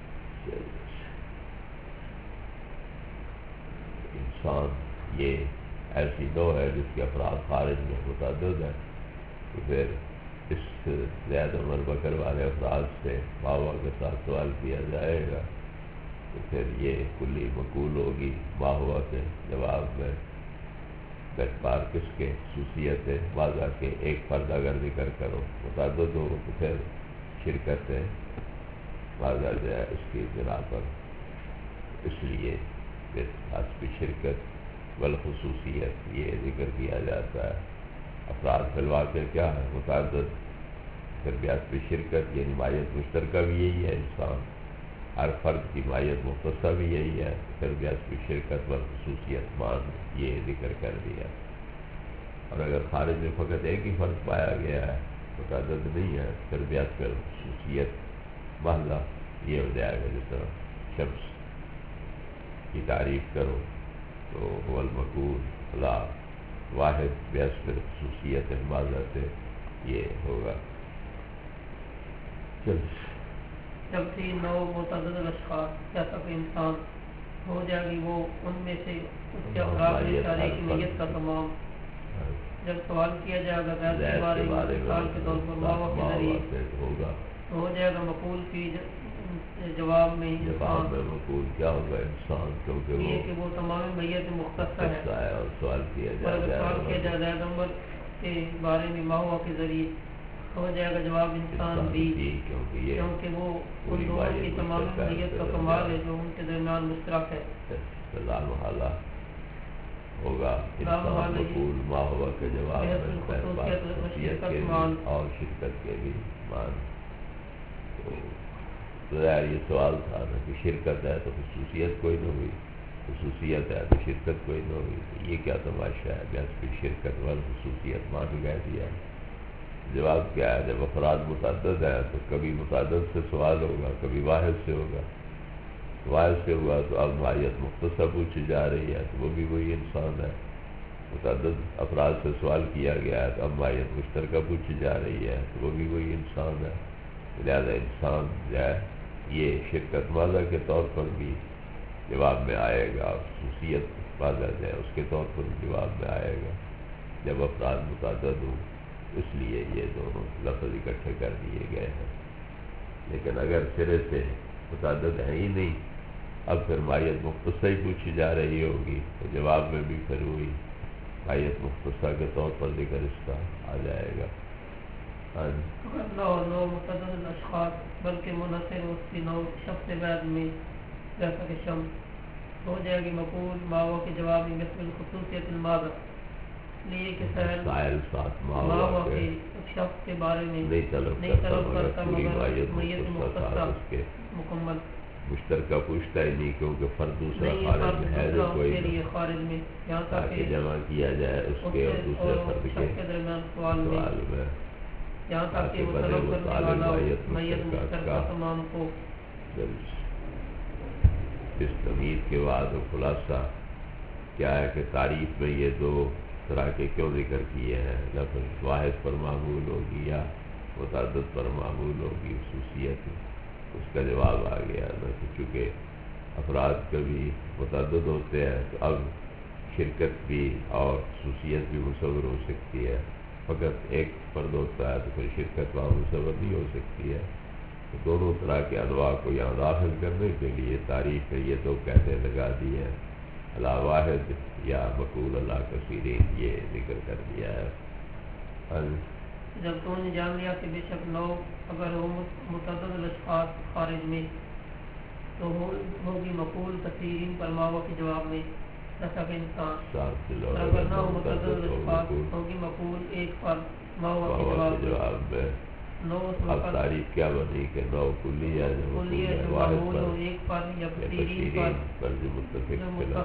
انسان یہ ایسی نوع ہے جس کے افراد خارج میں متعدد ہیں، تو پھر اس زیادہ عمر بکر والے افراد سے ماوا کے ساتھ سوال کیا جائے گا تو پھر یہ کلی مقول ہوگی ما ہوا کے جواب میں اعتبار کس کے خصوصیت ہے، واضح کہ ایک فرد اگر ذکر کرو متعدد ہو تو پھر شرکت ہے واضح جو ہے اس کی بنا پر اس لیے حسب شرکت بالخصوصیت یہ ذکر کیا جاتا ہے. افراد فی الواقع کیا ہے؟ متعدد. پھر بھی حسب شرکت یعنی ماہیت مشترکہ بھی یہی ہے انسان، ہر فرد کی ماہیت مختصہ بھی یہی ہے. پھر بھی حسب شرکت بالخصوصیت مان یہ ذکر کر دیا. اور اگر خارج میں فقط ایک ہی فرد پایا گیا ہے، متعدد نہیں ہے، پھر بھی حسب خصوصیت محضہ یہ ہو جائے گا. جس طرح شمس کی تعریف کرو تو هو المقول لا واحد بحسب خصوصیت محضہ سے یہ ہوگا. چل جب تھی نو متعدد الاشخاص جیسا کہ انسان ہو جائے گی وہ ان میں سے اس کے افراد میں شریک نیت کا تمام. جب سوال کیا جائے گا غیر کے بارے میں مثال کے طور پر ماوا کے ذریعے ہوگا تو ہو جائے گا مقول کی جواب میں جواب میں مقول کیا ہوگا انسان، کیونکہ یہ کہ وہ تمام میت مختص ہے. اور سوال کیا اور جائے سوال کیا جائے زید نمبر کے بارے میں ماوا کے ذریعے ہو جائے گا جواب انسان بھی، کیونکہ وہ ان دونوں کی تمام میت کا کمال ہے جو ان کے درمیان مشترک ہے. لا محالہ ہوگا انسان مقول ما ہوا کے جواب میں خصوصیت کے بھی اور شرکت کے بھی مان. تو یار یہ سوال تھا نا کہ شرکت ہے تو خصوصیت کوئی نہ ہوئی، خصوصیت ہے تو شرکت کوئی نہ ہوئی. یہ کیا تماشا ہے؟ بس پھر شرکت وال خصوصیت مان گئے دیا. جواب کیا ہے؟ جب افراد متعدد ہے تو کبھی متعدد سے سوال ہوگا، کبھی واحد سے ہوگا. واحد سے ہوا تو اب ماہیت مختصر پوچھی جا رہی ہے تو وہ بھی وہی انسان ہے. متعدد افراد سے سوال کیا گیا ہے تو اب ماہیت مشترکہ پوچھی جا رہی ہے تو وہ بھی وہی انسان ہے. لہذا انسان جو ہے یہ شرکت واضح کے طور پر بھی جواب میں آئے گا، خصوصیت واضح جو ہے اس کے طور پر بھی جواب میں آئے گا جب افراد متعدد ہوں. اس لیے یہ دونوں لفظ اکٹھے کر دیے گئے ہیں. لیکن اگر سرے سے متعدد ہے ہی نہیں، اب پھر ماہیت مختصہ ہی پوچھی جا رہی ہوگی تو جواب میں بھی پھر ہوئی ماہیت مختصہ کے طور پر ذکر اس کا آ جائے گا. نو نو متعدد الاشخاص بلکہ منحصر اس کی نو شخص بعد میں جیسا کہ شمس ہو جائے گی مقول ماوا کے جواب میں مثل خصوصیت الماضہ. لیے کہ سائل ساتھ ماوا کے شخص کے بارے میں نہیں طلب کرتا مگر میت مختصہ مکمل مشترکہ پوچھتا ہی نہیں، کیونکہ فرد دوسرا خارج میں ہے جو کوئی خارج میں یہاں تاکہ جمع کیا جائے اس کے اور دوسرے فرد کے درمیان سوال میں یہاں تک کہ وہ طلب کرنے والا میت مشترکہ تمام کو. اس تمہید کے بعد خلاصہ کیا ہے کہ تعریف میں یہ دو طرح کے کیوں ذکر کیے ہیں؟ لفظ واحد پر معمول ہوگی یا متعدد پر معمول ہوگی خصوصیت، اس کا جواب آ گیا نا کہ چونکہ افراد کبھی متعدد ہوتے ہیں تو اب شرکت بھی اور خصوصیت بھی مصور ہو سکتی ہے. فقط ایک فرد ہوتا ہے تو پھر شرکت وہاں مصور نہیں ہو سکتی ہے. تو دونوں طرح کے انواع کو یہاں داخل کرنے کے لیے تاریخ میں یہ دو قیدیں لگا دی ہیں، اللہ واحد یا مقول اللہ کثیرین، یہ ذکر کر دیا ہے. جب تو نے جان لیا کہ بے شک نو اگر ہو متعدد الاشخاص خارج میں تو ہوگی مقول کثیرین پر ماوا کے جواب میں جیسا کہ انسان. اگر نہ ہو متعدد الاشخاص ہوگی مقول ایک پر ماوا کے جواب میں. نو اب تعریف کیا بنی کہ نو کلی ہے جو واحد پر ایک پر یا کثیرین پر جو متفق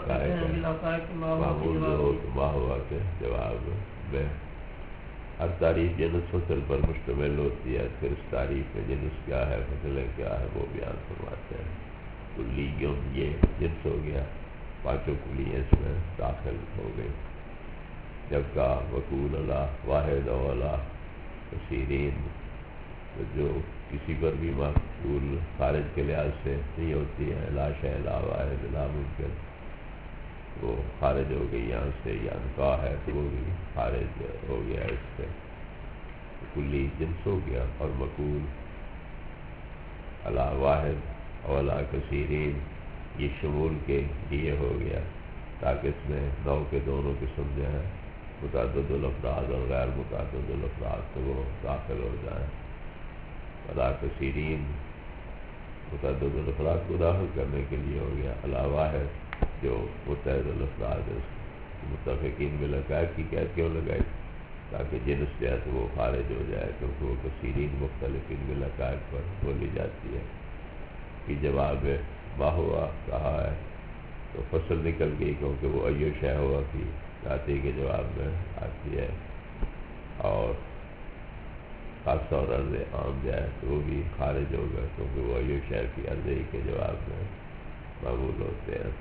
معمول جو ہو تو ماہوا کے جواب میں. ہر تعریف جنس فصل پر مشتمل ہوتی ہے، پھر اس تعریف میں جنس کیا ہے فصلیں کیا ہے وہ بیان فرماتے ہیں. کلیوں یہ جنس ہو گیا، پانچوں کلییں اس میں داخل ہو گئی. جب کا وقول اللہ واحد اولا کثیرین جو کسی پر بھی مقبول خارج کے لحاظ سے نہیں ہوتی ہے، لا شیء لا واحد لا ممکن، وہ خارج ہو گئی یہاں سے. یا نکاح ہے تو وہ بھی خارج ہو گیا اس سے. کلی جنس ہو گیا. اور مقول اللہ واحد اولا کثیرین یہ شمول کے لیے ہو گیا تاکہ اس میں نو کے دونوں قسم جو ہیں متعدد الافراد اور غیر متعدد الافراد تو وہ داخل ہو جائیں. اللہ کثیرین متعدد الافراد کو داخل کرنے کے لیے ہو گیا. الواحد جو متحد الافراد ہے متفقین بالحقائق کی قید کیوں لگائی؟ تاکہ جنس جو ہے تو وہ خارج ہو جائے، کیونکہ وہ کثیرین مختلفین بالحقائق پر بولی جاتی ہے. کہ جواب میں ما ہوا کہا ہے تو فصل نکل گئی، کیونکہ وہ ایو شے ہوا کی ذاتی کے جواب میں آتی ہے. اور خاص اور عرض عام جائے تو وہ بھی خارج ہوگا، کیونکہ وہ ایو شے کی عرض ہی کے جواب میں معمول ہوتے ہیں.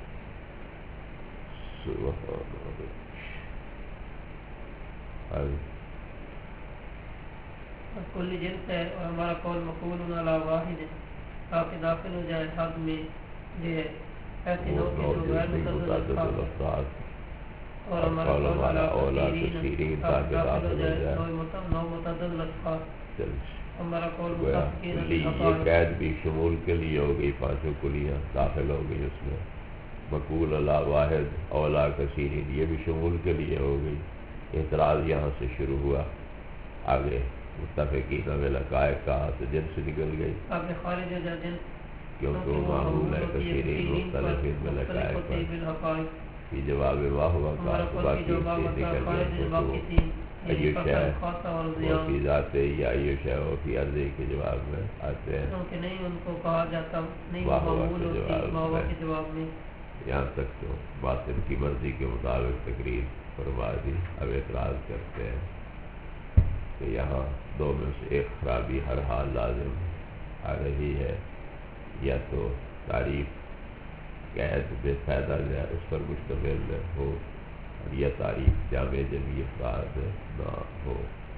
کل جنس ہے اور ہمارا قول مقول علی واحد ہے تاکہ داخل ہو جائے حد میں یہ ایسی نوع کے جو غیر متعدد الافراد، اور ہمارا قول علی کثیرین تاکہ داخل ہو جائے نوع متعدد الافراد. ہمارا قول متفقین یہ قید بھی شمول کے لیے ہو گئی، پانچوں کلیاں داخل ہو گئی اس میں. مقول علی واحد اولا کثیرین یہ بھی شمول کے لیے ہو گئی. اعتراض یہاں سے شروع ہوا، آگے متفقین بالحقائق کہا تو جنس نکل گئی، آگے خارج ہو جائے جنس، کیونکہ وہ معمول ہے کثیرین مختلفین بالحقائق پر. یہ جواب ما ہوا کہا تو باقی چیز نکل گئی، کیونکہ ایو شے وہ کی ذاتے یا ایو شے وہ کی عرضی کے جواب میں آتے ہیں. کیونکہ نہیں ان کو کہا جاتا، نہیں ما ہوا معمول ہوتی ما ہوا کے جواب میں. یہاں تک تو باطن کی مرضی کے مطابق تقریر فرما دی. اب اعتراض کرتے ہیں کہ یہاں دو میں سے ایک خرابی ہر حال لازم آ رہی ہے، یا تو تعریف قید بے فائدہ جائے اس پر مشتمل ہو، اور یا تعریف جامع جمعی افراد نہ ہو.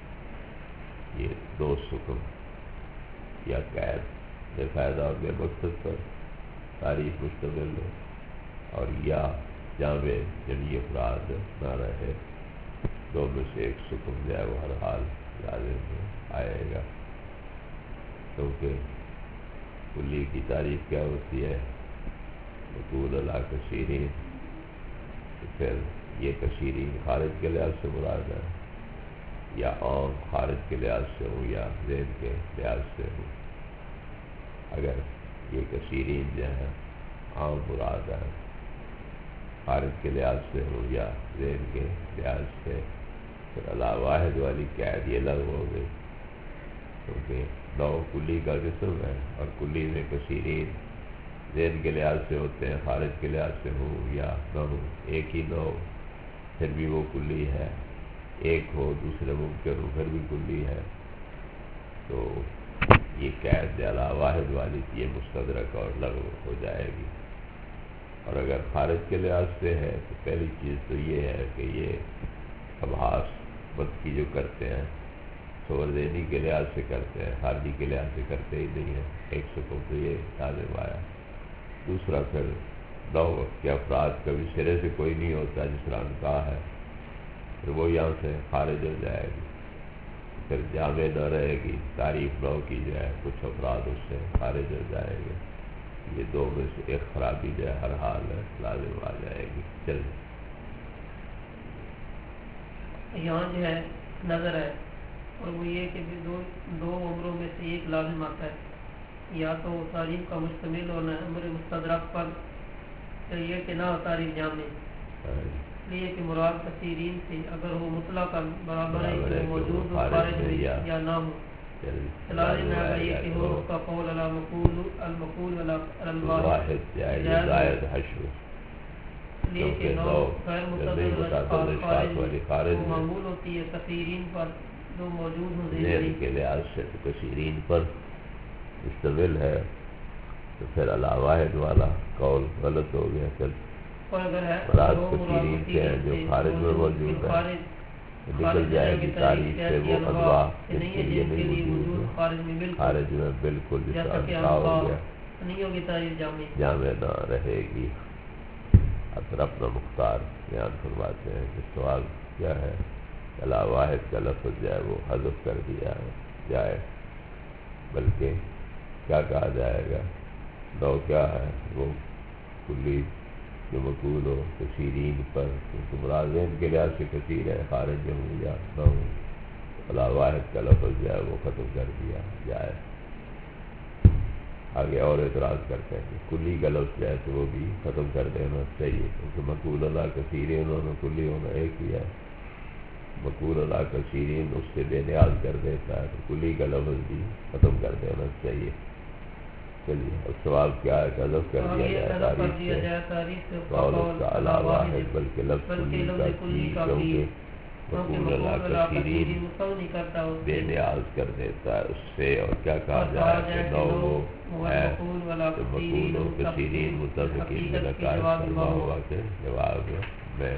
یہ دو حکم، یا قید بے فائدہ اور بے مقصد پر تعریف مشتمل ہو، اور یا جامع جمعی افراد نہ رہے. دو میں سے ایک حکم جو ہے وہ ہر حال لازم آئے گا. کیونکہ کلی کی تعریف کیا ہوتی ہے؟ مقول علی کثیرین. پھر یہ کثیرین خارج کے لحاظ سے مراد ہے، یا عام خارج کے لحاظ سے ہو یا ذہن کے لحاظ سے ہو. اگر یہ کثیرین جو ہے عام مراد ہے، خارج کے لحاظ سے ہو یا ذہن کے لحاظ سے، پھر علی واحد والی قید یہ لغو ہو گئی، کیونکہ نو کلی کا قسم ہے، اور کلی میں کثیرین ذہن کے لحاظ سے ہوتے ہیں، خارج کے لحاظ سے ہو یا نہ ہو ایک ہی نو، پھر بھی وہ کلی ہے. ایک ہو دوسرے ممکن ہو پھر بھی کلی ہے. تو یہ قید علی واحد والی یہ مستدرک اور لغو ہو جائے گی. اور اگر خارج کے لحاظ سے ہے تو پہلی چیز تو یہ ہے کہ یہ ابحاث بد کی جو کرتے ہیں صور ذہنی کے لحاظ سے کرتے ہیں، خارجی کے لحاظ سے کرتے ہی نہیں ہیں. ایک سکون تو یہ لازم آیا. دوسرا پھر نو کے افراد کبھی سرے سے کوئی نہیں ہوتا، جس طرح نے کہا ہے، پھر وہ یہاں سے خارج ہو جائے گی. پھر جامع نہ رہے گی، تعریف نو کی جو ہے کچھ افراد اس سے خارج ہو جائے گے. یہ دو میں سے ایک خرابی جو ہے ہر حال ہے لازم آ جائے گی. چل یہاں جو ہے نظر ہے، اور وہ یہ کہ دو دو عمروں میں سے ایک لازم آتا ہے، یا تو تعریف کا مشتمل ہونا ہے امر مستدرک پر، تو یہ کہ نہ ہو تعریف جامع. اس لیے کہ مراد کثیرین سے اگر وہ مطلقاً برابر ہے کہ موجود ہو خارج میں یا نہ ہو. لازم ہے یہ کہ ہو کا قول علی مقول المقول علی الواحد زائد حشو، لیے کہ نو غیر متعدد خارج وہ معمول ہوتی ہے کثیرین پر جو موجود ہو ذہن کے لحاظ سے کثیرین پر مشتمل ہے. تو پھر علی واحد والا قول غلط ہو گیا. پھر مراد کثیرین سے ہیں جو خارج میں موجود ہے، نکل جائے گی تعریف سے وہ انواع جن کے لیے نہیں موجود، خارج میں بالکل جس طرح کہا ہو گیا نہیں ہوگی تعریف جامع جامع نہ رہے گی. اثر اپنا مختار بیان فرماتے ہیں کہ سوال کیا ہے، علی واحد کا لفظ جو ہے وہ حذف کر دیا جائے، بلکہ کیا کہا جائے گا؟ نو کیا ہے؟ وہ کلی جو مقول ہو کثیرین پر، کیونکہ مراد ذہن کے لحاظ سے کثیر ہے، خارج میں ہو یا نہ ہو. علی واحد کا لفظ جو ہے وہ ختم کر دیا جائے. آگے اور اعتراض کرتے ہیں کہ کلی کا لفظ جو ہے تو وہ بھی ختم کر دینا چاہیے، کیونکہ مقول اللہ کثیرین انہوں نے کلی ہونا ایک ہی ہے، مقول اللہ کثیرین اس سے بے نیاز کر دیتا ہے، تو کلی کا لفظ بھی ختم کر دینا چاہیے۔ چلیے اب سوال کیا ہے کہ حذف کر دیا جائے تاریخ سے قول اس کا علا واحد بلکہ لفظ کلی کا بھی، کیونکہ مقول اللہ کثیرین بے نیاز کر دیتا ہے اس سے، اور کیا کہا جائے کہ نو وہ ہے تو مقول و کثیرین متفقین بالعقائد فرما ہوا کہ جواب میں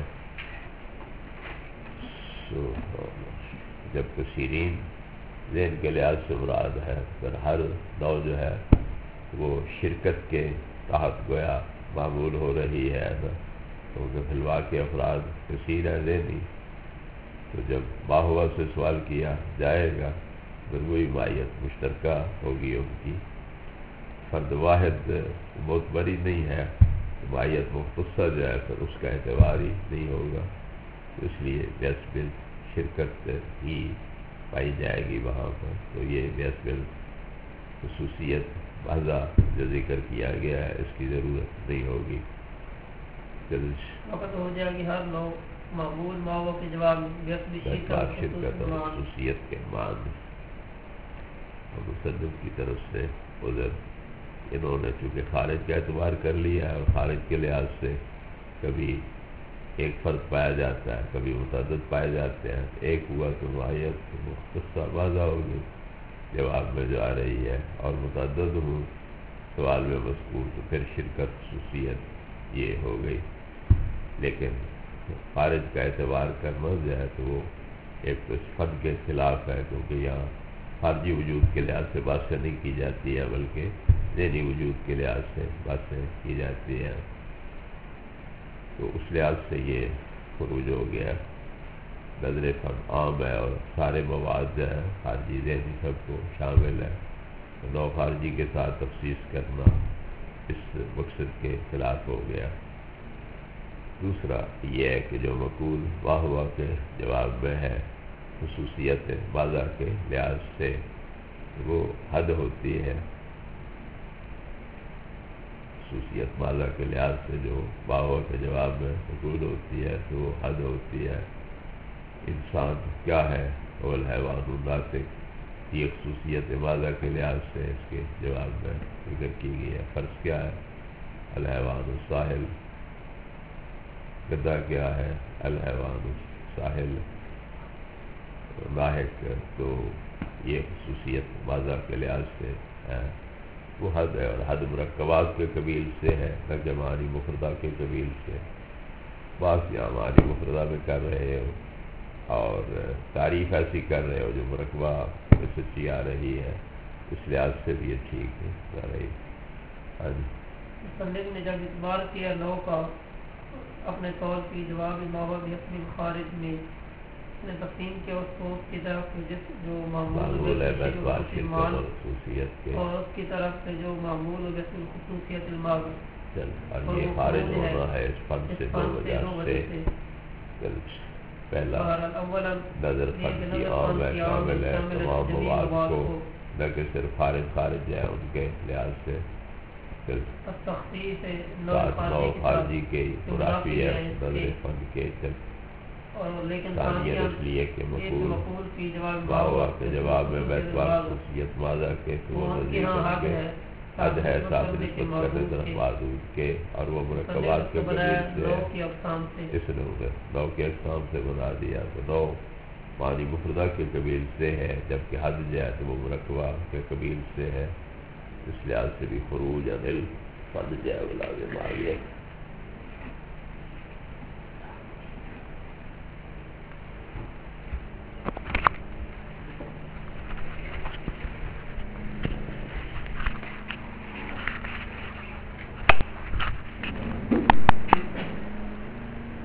جب کثیرین ذہن کے لحاظ سے مراد ہے، پھر ہر نو جو ہے وہ شرکت کے تحت گویا معمول ہو رہی ہے نا، کیونکہ فی الواقع افراد کثیر ہیں ذہنی، تو جب ماہوا سے سوال کیا جائے گا پھر وہی مائیت مشترکہ ہوگی ان کی، فرد واحد معتبری نہیں ہے، مائیت مختصہ جو ہے پھر اس کا اعتبار ہی نہیں ہوگا، اس لیے بیس بل شرکت ہی پائی جائے گی وہاں پر، تو یہ بیس بل خصوصیت واضح جو ذکر کیا گیا ہے اس کی ضرورت نہیں ہوگی۔ وقت ہو جائے گی ہر نو معمول ماوا کے جواب شرکت اور خصوصیت کے معنی، اور مصنف کی طرف سے ادھر انہوں نے چونکہ خارج کا اعتبار کر لیا ہے، اور خارج کے لحاظ سے کبھی ایک فرد پایا جاتا ہے کبھی متعدد پائے جاتے ہیں، ایک ہوا تو مائیت مختصہ واضح ہوگی جواب میں جو آ رہی ہے، اور متعدد ہوں سوال میں مذکور تو پھر شرکت خصوصیت یہ ہو گئی، لیکن خارج کا اعتبار کرنا جو ہے تو وہ ایک تو اس فرد کے خلاف ہے، کیونکہ یہاں خارجی وجود کے لحاظ سے باتیں نہیں کی جاتی ہے بلکہ ذہنی وجود کے لحاظ سے باتیں کی جاتی ہیں، تو اس لحاظ سے یہ خروج ہو گیا، نظر فرد عام ہے اور سارے مواد جو ہے خارجی ذہنی سب کو شامل ہے، تو نو خارجی کے ساتھ تخصیص کرنا اس مقصد کے خلاف ہو گیا۔ دوسرا یہ ہے کہ جو مقول واہ ہوا کے جواب میں ہے خصوصیت بازا کے لحاظ سے وہ حد ہوتی ہے، خصوصیت بازا کے لحاظ سے جو واہ ہوا کے جواب میں مقول ہوتی ہے تو وہ حد ہوتی ہے۔ انسان کیا ہے اول حیوان الناطق، یہ خصوصیت بازا کے لحاظ سے اس کے جواب میں ذکر کی گئی ہے۔ فرض کیا ہے الحیوان الساحل، گدا کیا ہے الحیوان الساحل لاحق، تو یہ خصوصیت بازا کے لحاظ سے ہے، وہ حد ہے، اور حد مرکبات کے قبیل سے ہے نہ کہ معنی مفردہ کے قبیل سے۔ بعض یہاں معنی مفردہ میں کر رہے ہو اور تعریف ایسی کر رہے ہو جو مرکبہ میں سچی آ رہی ہے، اس لحاظ سے بھی یہ ٹھیک ہے آ رہی۔ ہاں جی، مصنف نے جب اعتبار کیا نو کا اپنے طور کی جواب ماوا بحسب خارج میں اس نے تقسیم کیا اس کو اس کی طرف سے جس جو معمول ہے خصوصیت کے، اور اس کی طرف سے جو معمول بحسب خصوصیت الماضی، چل اور یہ خارج ہونا ہے اس فن سے دو وجہ سے۔ چل پہلا نظر فن کی عام ہے، شامل ہے تمام مواد کو، نہ کہ صرف خارج خارج ہے ان کے لحاظ سے، ساتھ نو خارجی کے منافی ہے نظر فن کے، ثانیہ اس لیے کہ مقول واہ کے جواب میں بیتوار خصوصیت ماضا کے تو وہ نظیر بن کے حد ہے ساتھ نسبت کرنے طرف معدود کے، اور وہ مرکبات کے قبیل سے اس نے نو کے اقسام سے بنا دیا، تو نو معنی مفردہ کے قبیل سے ہے، جبکہ حد جائے تو وہ مرکبہ کے قبیل سے ہے، اس لحاظ سے بھی خروج انل فن جائے لازم آ گیا۔